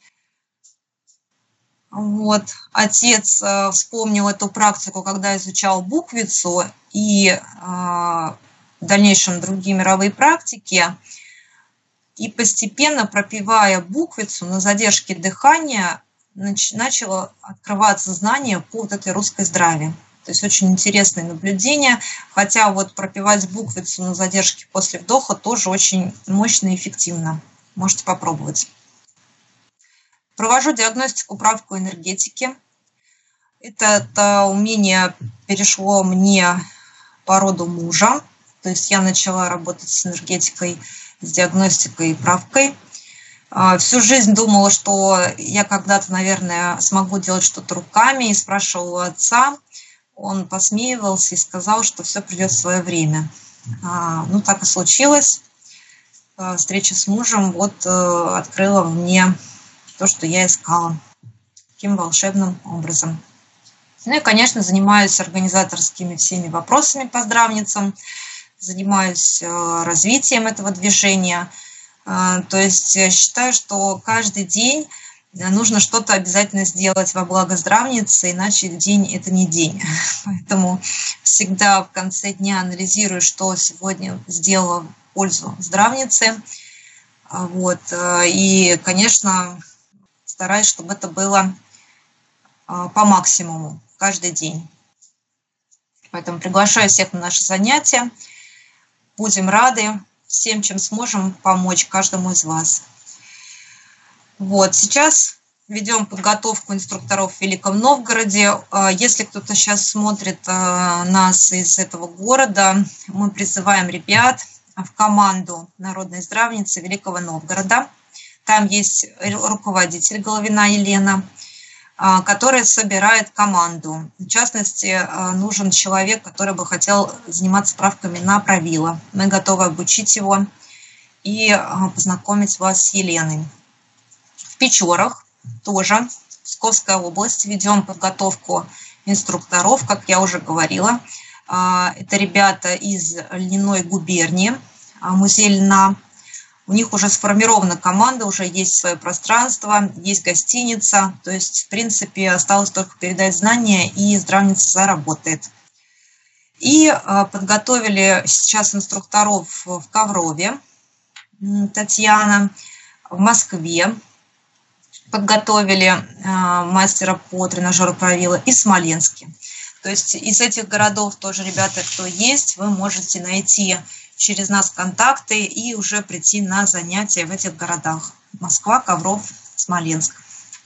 Вот. Отец вспомнил эту практику, когда изучал буквицу и в дальнейшем другие мировые практики. И постепенно, пропевая буквицу на задержке дыхания, начало открываться знание по вот этой русской здраве. То есть очень интересное наблюдение. Хотя вот пропевать буквицу на задержке после вдоха тоже очень мощно и эффективно. Можете попробовать. Провожу диагностику, правку энергетики. Это, это умение перешло мне по роду мужа. То есть я начала работать с энергетикой, с диагностикой и правкой. Всю жизнь думала, что я когда-то, наверное, смогу делать что-то руками, и спрашивала у отца. Он посмеивался и сказал, что все придет в свое время. Ну, так и случилось. Встреча с мужем вот открыла мне то, что я искала, таким волшебным образом. Ну и, конечно, занимаюсь организаторскими всеми вопросами по здравницам, занимаюсь развитием этого движения. То есть я считаю, что каждый день нужно что-то обязательно сделать во благо здравницы, иначе день – это не день. Поэтому всегда в конце дня анализирую, что сегодня сделала в пользу здравницы. Вот. И, конечно, стараюсь, чтобы это было по максимуму каждый день. Поэтому приглашаю всех на наши занятия. Будем рады всем, чем сможем, помочь каждому из вас. Вот. Сейчас ведем подготовку инструкторов в Великом Новгороде. Если кто-то сейчас смотрит нас из этого города, мы призываем ребят в команду народной здравницы Великого Новгорода. Там есть руководитель Головина Елена, которая собирает команду. В частности, нужен человек, который бы хотел заниматься справками на правила. Мы готовы обучить его и познакомить вас с Еленой. В Печорах тоже, Псковская область, ведем подготовку инструкторов, как я уже говорила. Это ребята из Льняной губернии, музей льна. У них уже сформирована команда, уже есть свое пространство, есть гостиница. То есть, в принципе, осталось только передать знания, и здравница заработает. И подготовили сейчас инструкторов в Коврове, Татьяна, в Москве. Подготовили мастера по тренажеру правила и в Смоленске. То есть из этих городов тоже, ребята, кто есть, вы можете найти через нас контакты и уже прийти на занятия в этих городах. Москва, Ковров, Смоленск.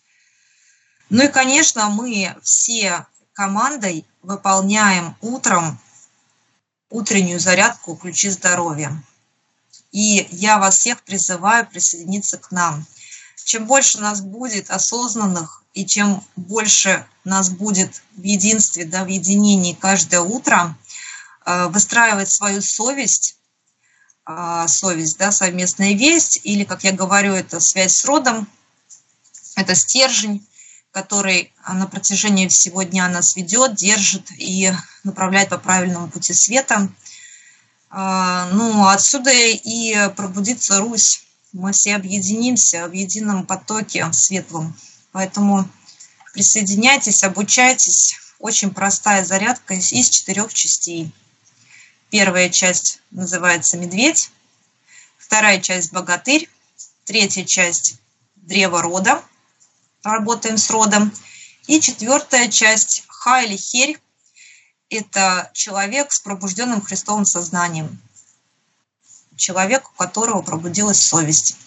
Ну и, конечно, мы все командой выполняем утром утреннюю зарядку «Ключи здоровья». И я вас всех призываю присоединиться к нам. Чем больше нас будет осознанных, и чем больше нас будет в единстве, да, в единении каждое утро, выстраивать свою совесть, совесть, да, совместная весть, или, как я говорю, это связь с родом, это стержень, который на протяжении всего дня нас ведет, держит и направляет по правильному пути света. Ну, отсюда и пробудится Русь. Мы все объединимся в едином потоке светлом. Поэтому присоединяйтесь, обучайтесь. Очень простая зарядка из четырех частей. Первая часть называется «Медведь», вторая часть «Богатырь», третья часть «Древо рода», работаем с родом, и четвертая часть «Ха» или «Херь», это человек с пробужденным Христовым сознанием, человек, у которого пробудилась совесть.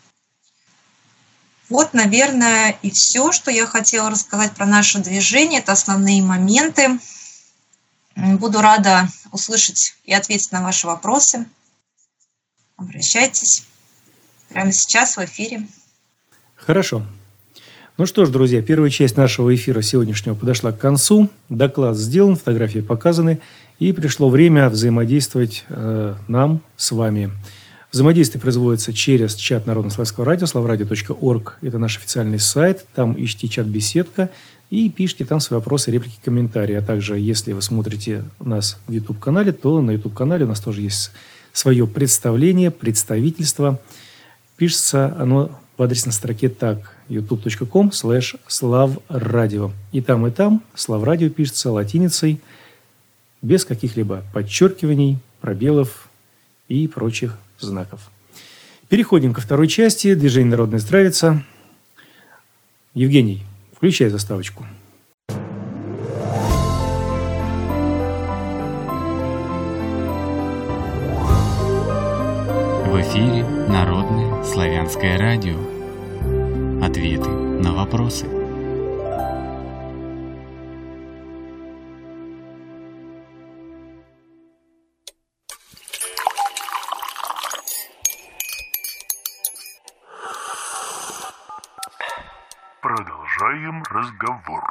Вот, наверное, и все, что я хотела рассказать про наше движение. Это основные моменты. Буду рада услышать и ответить на ваши вопросы. Обращайтесь. Прямо сейчас в эфире. Хорошо. Ну что ж, друзья, первая часть нашего эфира сегодняшнего подошла к концу. Доклад сделан, фотографии показаны. И пришло время взаимодействовать э, нам с вами. Взаимодействие производится через чат Народно-славянского радио, славрадио точка орг. Это наш официальный сайт. Там ищите чат-беседка и пишите там свои вопросы, реплики, комментарии. А также, если вы смотрите нас в YouTube-канале, то на YouTube-канале у нас тоже есть свое представление, представительство. Пишется оно в адресной строке так: ютуб точка ком слэш славрадио. И там, и там славрадио пишется латиницей, без каких-либо подчеркиваний, пробелов и прочих знаков. Переходим ко второй части движения «Народная здравица». Евгений, включай заставочку. В эфире Народное славянское радио. Ответы на вопросы. Продолжаем разговор.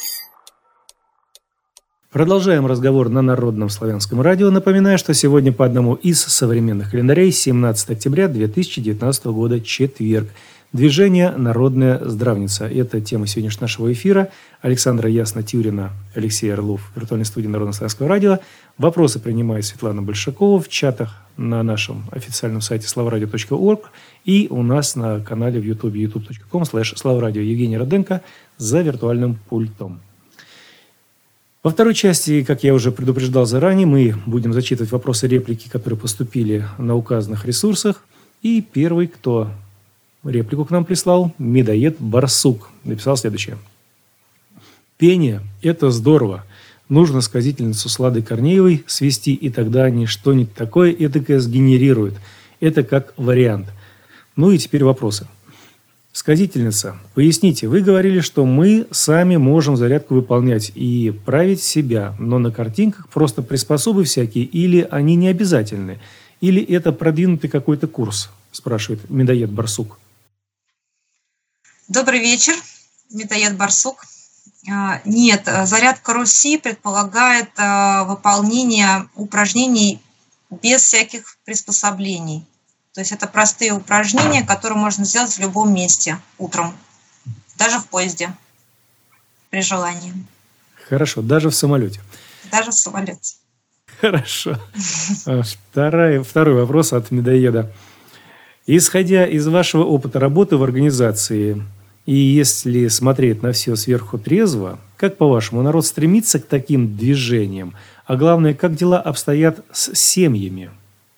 Продолжаем разговор на Народном славянском радио. Напоминаю, что сегодня по одному из современных календарей, семнадцатое октября две тысячи девятнадцатого года, четверг. Движение «Народная здравница». Это тема сегодняшнего нашего эфира. Александра Ясно-Тюрина, Алексей Орлов, в виртуальной студии Народно-славянского радио. Вопросы принимает Светлана Большакова в чатах на нашем официальном сайте славрадио точка орг и у нас на канале в YouTube ютуб точка ком слэш славрадио. Евгений Роденко за виртуальным пультом. Во второй части, как я уже предупреждал заранее, мы будем зачитывать вопросы и реплики, которые поступили на указанных ресурсах. И первый, кто реплику к нам прислал, Медоед Барсук, написал следующее. Пение – это здорово. Нужно сказительницу с Ладой Корнеевой свести, и тогда они что-нибудь такое эдакое сгенерируют. Это как вариант. Ну и теперь вопросы. Сказительница, поясните, вы говорили, что мы сами можем зарядку выполнять и править себя, но на картинках просто приспособы всякие, или они не обязательны? Или это продвинутый какой-то курс, спрашивает Медоед Барсук. Добрый вечер, Медоед Барсук. Нет, зарядка Руси предполагает выполнение упражнений без всяких приспособлений. То есть это простые упражнения, которые можно сделать в любом месте утром, даже в поезде, при желании. Хорошо, даже в самолете. Даже в самолете. Хорошо. Второй, второй вопрос от Медоеда. Исходя из вашего опыта работы в организации, и если смотреть на все сверху трезво, как, по-вашему, народ стремится к таким движениям? А главное, как дела обстоят с семьями?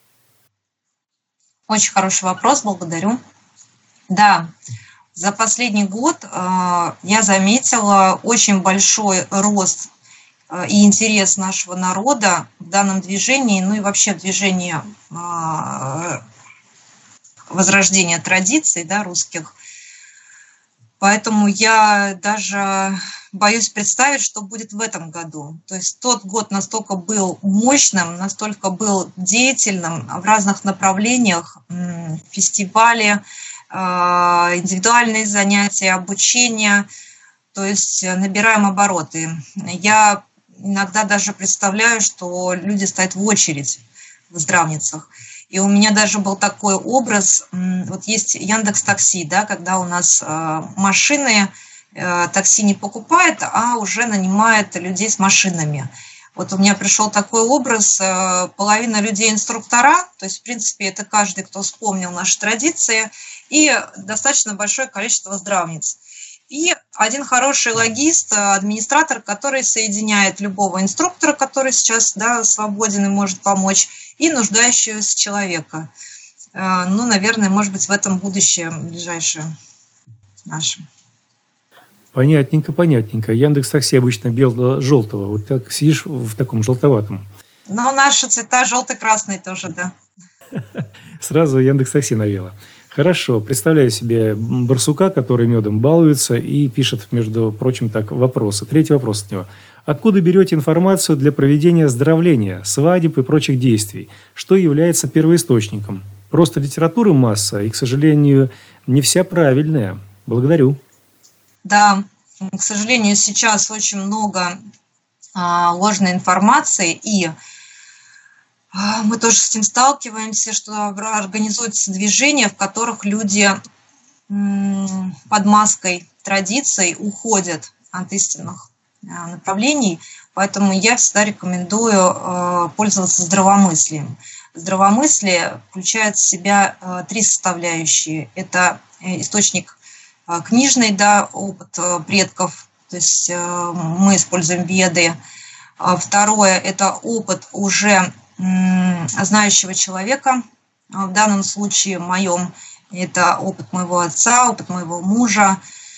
Очень хороший вопрос, благодарю. Да, за последний год э, я заметила очень большой рост э, и интерес нашего народа в данном движении, ну и вообще в движении э, возрождения традиций, да, русских. Поэтому я даже боюсь представить, что будет в этом году. То есть тот год настолько был мощным, настолько был деятельным в разных направлениях, фестивали, индивидуальные занятия, обучение, то есть набираем обороты. Я иногда даже представляю, что люди стоят в очередь в здравницах. И у меня даже был такой образ, вот есть Яндекс.Такси, да, когда у нас машины, такси не покупает, а уже нанимает людей с машинами. Вот у меня пришел такой образ, половина людей инструктора, то есть, в принципе, это каждый, кто вспомнил наши традиции, и достаточно большое количество здравниц. И один хороший логист, администратор, который соединяет любого инструктора, который сейчас, да, свободен и может помочь, и нуждающегося человека. Ну, наверное, может быть, в этом будущее ближайшее наше. Понятненько, понятненько. Яндекс.Такси обычно бело-желтого. Вот так сидишь в таком желтоватом. Но наши цвета желтый-красный тоже, да. Сразу Яндекс.Такси навело. Хорошо. Представляю себе барсука, который медом балуется и пишет, между прочим, так, вопросы. Третий вопрос от него. Откуда берете информацию для проведения оздоровления, свадеб и прочих действий? Что является первоисточником? Просто литературы масса, и, к сожалению, не вся правильная. Благодарю. Да, к сожалению, сейчас очень много а, ложной информации, и а, мы тоже с этим сталкиваемся, что организуются движения, в которых люди м, под маской традиций уходят от истинных а, направлений, поэтому я всегда рекомендую а, пользоваться здравомыслием. Здравомыслие включает в себя а, три составляющие. Это источник книжный, да, опыт предков, то есть мы используем веды. Второе – это опыт уже знающего человека, в данном случае моем это опыт моего отца, опыт моего мужа,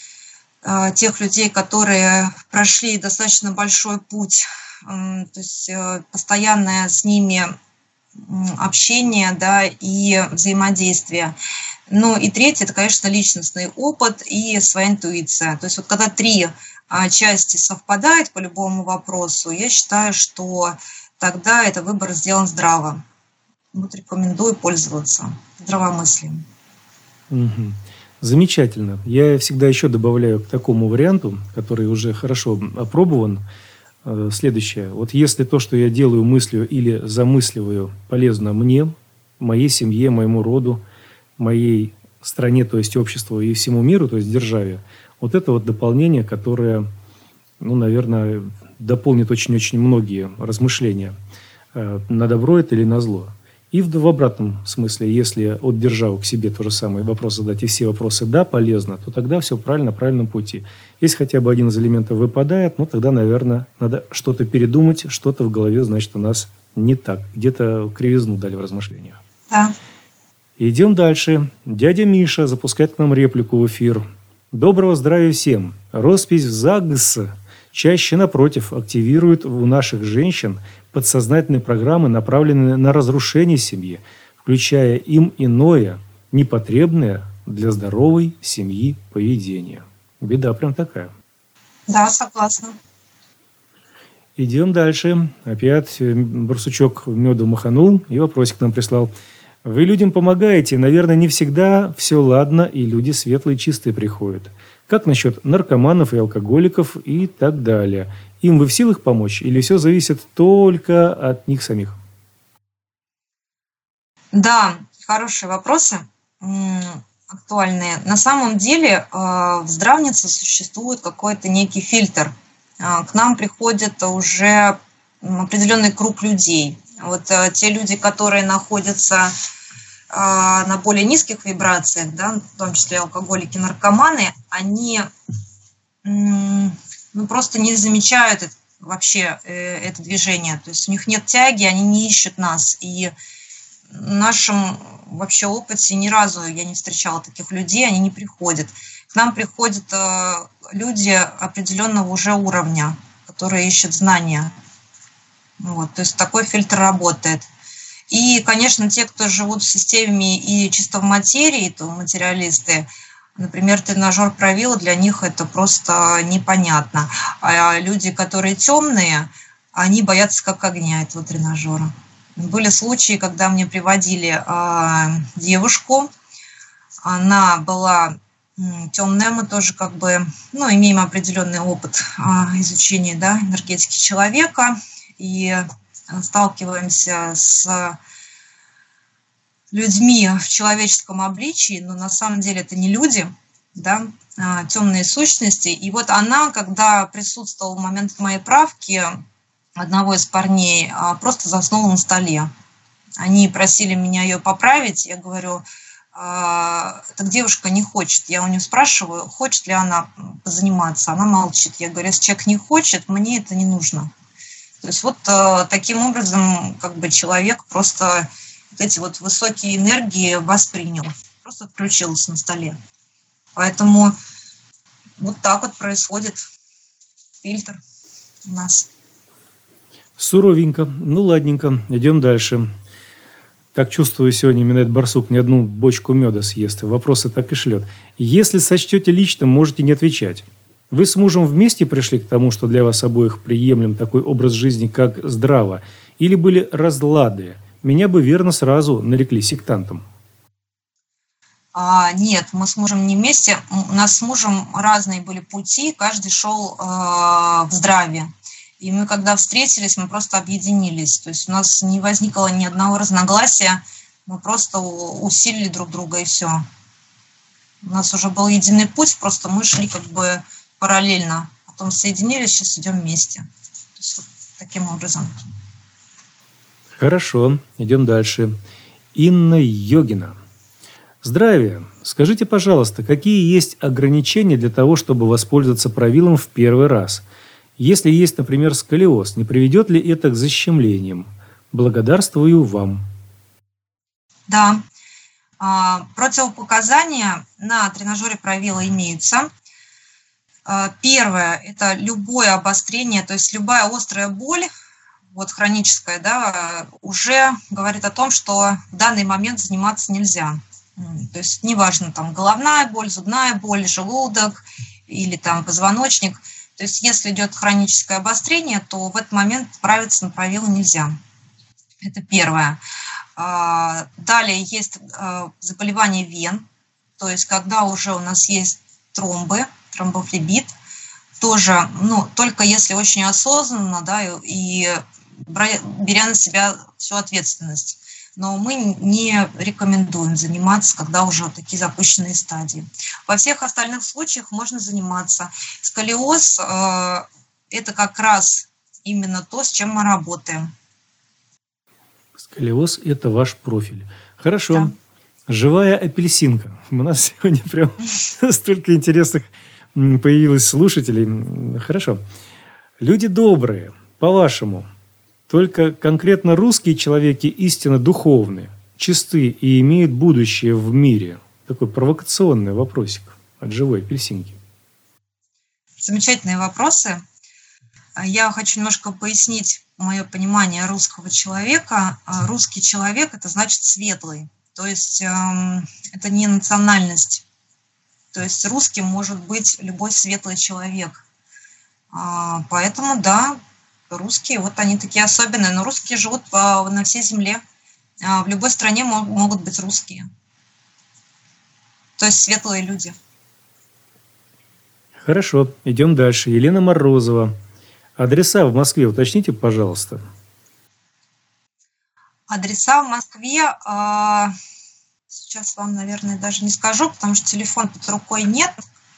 тех людей, которые прошли достаточно большой путь, то есть постоянное с ними общение, да, и взаимодействие. Ну и третье, это, конечно, личностный опыт и своя интуиция. То есть вот когда три части совпадают по любому вопросу, я считаю, что тогда этот выбор сделан здраво. Вот рекомендую пользоваться здравомыслием. Угу. Замечательно. Я всегда еще добавляю к такому варианту, который уже хорошо опробован, следующее. Вот если то, что я делаю, мыслю или замысливаю, полезно мне, моей семье, моему роду, моей стране, то есть обществу и всему миру, то есть державе, вот это вот дополнение, которое, ну, наверное, дополнит очень-очень многие размышления, на добро это или на зло. И в, в обратном смысле, если от державы к себе то же самое вопрос задать, и все вопросы «да, полезно», то тогда все правильно, на правильном пути. Если хотя бы один из элементов выпадает, ну, тогда, наверное, надо что-то передумать, что-то в голове, значит, у нас не так. Где-то кривизну дали в размышлениях. Да. Идем дальше. Дядя Миша запускает к нам реплику в эфир. Доброго здравия всем. Роспись в ЗАГС чаще, напротив, активирует у наших женщин подсознательные программы, направленные на разрушение семьи, включая им иное, непотребное для здоровой семьи поведение. Беда прям такая. Да, согласна. Идем дальше. Опять барсучок меду маханул и вопросик нам прислал. Вы людям помогаете, наверное, не всегда все ладно, и люди светлые, чистые приходят. Как насчет наркоманов и алкоголиков и так далее? Им вы в силах помочь или все зависит только от них самих? Да, хорошие вопросы, актуальные. На самом деле в здравнице существует какой-то некий фильтр. К нам приходит уже определенный круг людей. Вот те люди, которые находятся на более низких вибрациях, да, в том числе алкоголики, наркоманы, они ну, просто не замечают это, вообще это движение. То есть у них нет тяги, они не ищут нас. И в нашем вообще опыте ни разу я не встречала таких людей, они не приходят. К нам приходят люди определенного уже уровня, которые ищут знания. Вот, то есть такой фильтр работает. И, конечно, те, кто живут в системе и чисто в материи, то материалисты, например, тренажер правила, для них это просто непонятно. А люди, которые темные, они боятся как огня этого тренажера. Были случаи, когда мне приводили а, девушку, она была темная, мы тоже как бы, ну, имеем определенный опыт а, изучения, да, энергетики человека, и сталкиваемся с людьми в человеческом обличии, но на самом деле это не люди, да, а, темные сущности. И вот она, когда присутствовала в момент моей правки одного из парней, а, просто заснула на столе. Они просили меня ее поправить, я говорю, а, так девушка не хочет. Я у нее спрашиваю, хочет ли она позаниматься. Она молчит. Я говорю, если человек не хочет, мне это не нужно. То есть вот э, таким образом как бы человек просто вот эти вот высокие энергии воспринял, просто отключился на столе. Поэтому вот так вот происходит фильтр у нас. Суровенько. Ну, ладненько. Идем дальше. Так чувствую, сегодня именно этот барсук не одну бочку меда съест. Вопросы так и шлет. Если сочтете личным, можете не отвечать. Вы с мужем вместе пришли к тому, что для вас обоих приемлем такой образ жизни, как здраво? Или были разлады? Меня бы верно сразу нарекли сектантом. А, нет, мы с мужем не вместе. У нас с мужем разные были пути, каждый шел э, в здравие. И мы, когда встретились, мы просто объединились. То есть у нас не возникло ни одного разногласия, мы просто усилили друг друга, и все. У нас уже был единый путь, просто мы шли как бы параллельно. Потом соединились, сейчас идем вместе. То есть вот таким образом. Хорошо, идем дальше. Инна Йогина. Здравия. Скажите, пожалуйста, какие есть ограничения для того, чтобы воспользоваться правилом в первый раз? Если есть, например, сколиоз, не приведет ли это к защемлениям? Благодарствую вам. Да. Противопоказания на тренажере правила имеются. Первое – это любое обострение, то есть любая острая боль, вот хроническая, да, уже говорит о том, что в данный момент заниматься нельзя. То есть неважно, там головная боль, зубная боль, желудок или там позвоночник. То есть если идет хроническое обострение, то в этот момент отправиться на правило нельзя. Это первое. Далее есть заболевание вен, то есть когда уже у нас есть тромбы, тромбофлебит, тоже, ну, только если очень осознанно, да, и беря на себя всю ответственность. Но мы не рекомендуем заниматься, когда уже вот такие запущенные стадии. Во всех остальных случаях можно заниматься. Сколиоз э, – это как раз именно то, с чем мы работаем. Сколиоз – это ваш профиль. Хорошо. Да. Живая апельсинка. У нас сегодня прям столько интересных появилось слушателей. Хорошо. Люди добрые, по-вашему, только конкретно русские человеки истинно духовные. чисты и имеют будущее в мире? Такой провокационный вопросик от живой апельсинки. Замечательные вопросы. Я хочу немножко пояснить мое понимание русского человека. Русский человек – это значит светлый. То есть эм, это не национальность. То есть русским может быть любой светлый человек. А, поэтому, да, русские, вот они такие особенные. Но русские живут по, на всей земле. А в любой стране мог, могут быть русские. То есть светлые люди. Хорошо, идем дальше. Елена Морозова. Адреса в Москве уточните, пожалуйста. Адреса в Москве э, сейчас вам, наверное, даже не скажу, потому что телефон под рукой нет.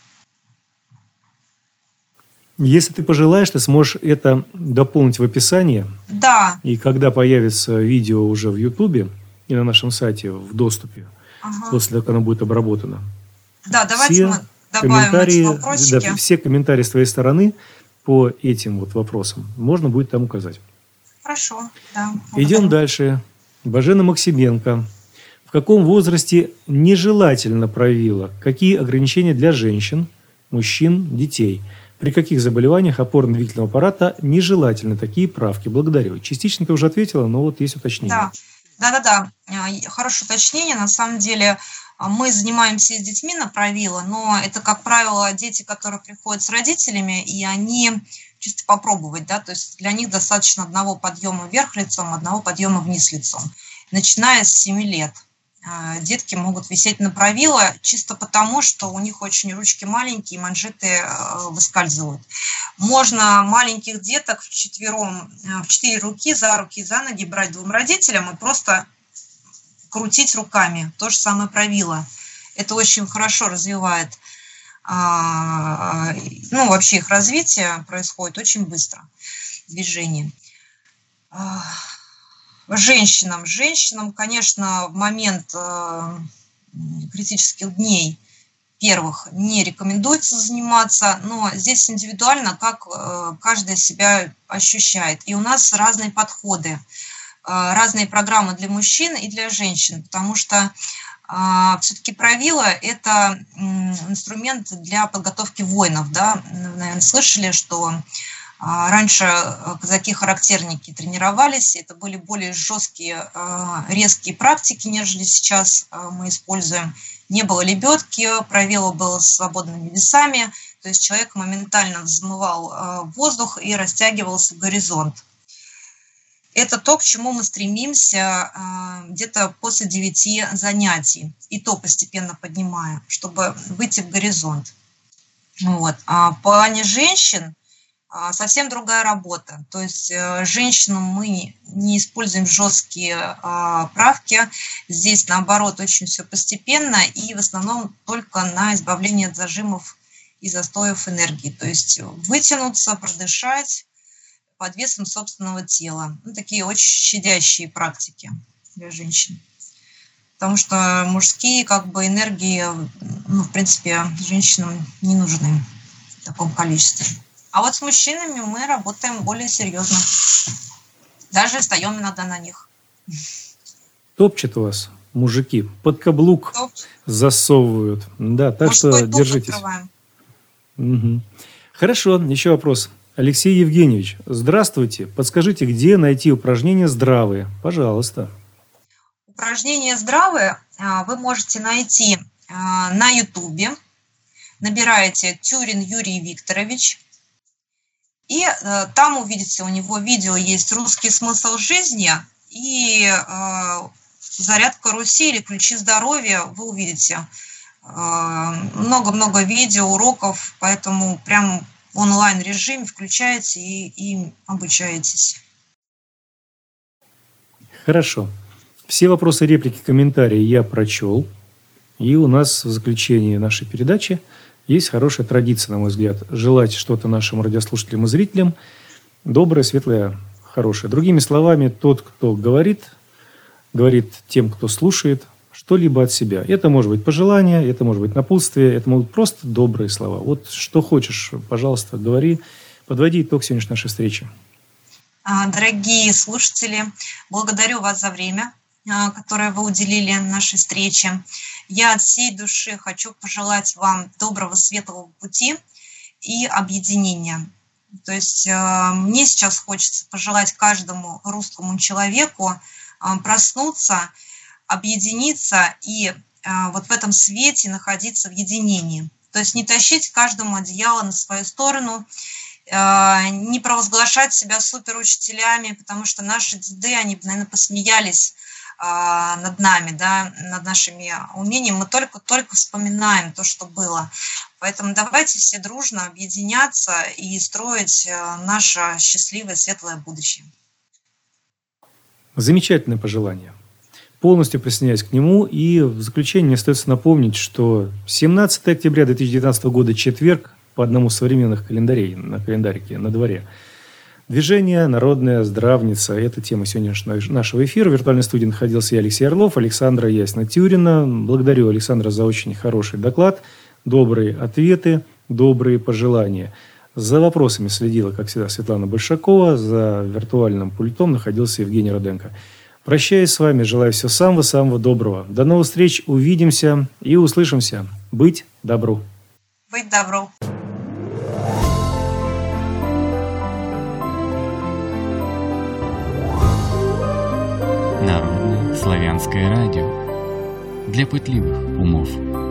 Если ты пожелаешь, ты сможешь это дополнить в описании. Да. И когда появится видео уже в Ютубе и на нашем сайте в доступе, ага. после того, как оно будет обработано. Да, давайте все мы добавим эти вопросики. Да, все комментарии с твоей стороны по этим вот вопросам можно будет там указать. Хорошо, да. Идем дальше. Божена Максименко. В каком возрасте нежелательно правило? Какие ограничения для женщин, мужчин, детей? При каких заболеваниях опорно-двигательного аппарата нежелательны такие правки? Благодарю. Частично ты уже ответила, но вот есть уточнение. Да, да, да, да. Хорошее уточнение. На самом деле мы занимаемся с детьми на правило, но это, как правило, дети, которые приходят с родителями, и они чисто попробовать, да, то есть для них достаточно одного подъема вверх лицом, одного подъема вниз лицом. Начиная с семи лет детки могут висеть на правило чисто потому, что у них очень ручки маленькие, манжеты выскальзывают. Можно маленьких деток вчетвером, в четыре руки, за руки и за ноги брать двум родителям и просто крутить руками. То же самое правило. Это очень хорошо развивает, ну, вообще их развитие происходит очень быстро, движение. Женщинам, женщинам, конечно, в момент критических дней первых не рекомендуется заниматься, но здесь индивидуально, как каждый себя ощущает. И у нас разные подходы, разные программы для мужчин и для женщин, потому что все-таки правило – это инструмент для подготовки воинов. Да? Вы, наверное, слышали, что раньше казаки-характерники тренировались, это были более жесткие, резкие практики, нежели сейчас мы используем. Не было лебедки, правило было с свободными весами, то есть человек моментально взмывал воздух и растягивался в горизонт. Это то, к чему мы стремимся где-то после девяти занятий, и то постепенно поднимая, чтобы выйти в горизонт. Вот. А в плане женщин совсем другая работа. То есть женщинам мы не используем жесткие правки. Здесь, наоборот, очень все постепенно и в основном только на избавление от зажимов и застоев энергии. То есть вытянуться, продышать под весом собственного тела. Ну, такие очень щадящие практики для женщин. Потому что мужские как бы энергии, ну, в принципе, женщинам не нужны в таком количестве. А вот с мужчинами мы работаем более серьезно. Даже встаем иногда на них. Топчет у вас мужики, под каблук Топ. засовывают. Да, так Мужской что держитесь. Угу. Хорошо, еще вопрос. Алексей Евгеньевич, здравствуйте. Подскажите, где найти упражнения здравые? Пожалуйста. Упражнения здравые вы можете найти на Ютубе. Набираете Тюрин Юрий Викторович. И э, там увидите, у него видео есть «Русский смысл жизни» и э, «Зарядка Руси» или «Ключи здоровья». Вы увидите много-много э, видео, уроков, поэтому прям в онлайн-режиме включаете и, и обучаетесь. Хорошо. Все вопросы, реплики, комментарии я прочел. И у нас в заключении нашей передачи есть хорошая традиция, на мой взгляд, желать что-то нашим радиослушателям и зрителям доброе, светлое, хорошее. Другими словами, тот, кто говорит, говорит тем, кто слушает, что-либо от себя. Это может быть пожелание, это может быть напутствие, это могут быть просто добрые слова. Вот что хочешь, пожалуйста, говори. Подводи итог сегодняшней нашей встречи. Дорогие слушатели, благодарю вас за время, которое вы уделили нашей встрече. Я от всей души хочу пожелать вам доброго, светлого пути и объединения. То есть мне сейчас хочется пожелать каждому русскому человеку проснуться, объединиться и вот в этом свете находиться в единении. То есть не тащить каждому одеяло на свою сторону, не провозглашать себя суперучителями, потому что наши деды, они, наверное, посмеялись над нами, да, над нашими умениями. Мы только-только вспоминаем то, что было. Поэтому давайте все дружно объединяться и строить наше счастливое, светлое будущее. Замечательное пожелание. Полностью присоединяюсь к нему. И в заключение мне остается напомнить, что семнадцатое октября две тысячи девятнадцатого года, четверг, по одному из современных календарей на календарике на дворе, движение «Народная здравница». Это тема сегодняшнего нашего эфира. В виртуальной студии находился я, Алексей Орлов, Александра Ясна-Тюрина. Благодарю Александра за очень хороший доклад, добрые ответы, добрые пожелания. За вопросами следила, как всегда, Светлана Большакова. За виртуальным пультом находился Евгений Руденко. Прощаюсь с вами, желаю всего самого-самого доброго. До новых встреч, увидимся и услышимся. Быть добру. Быть добру. Народное славянское радио для пытливых умов.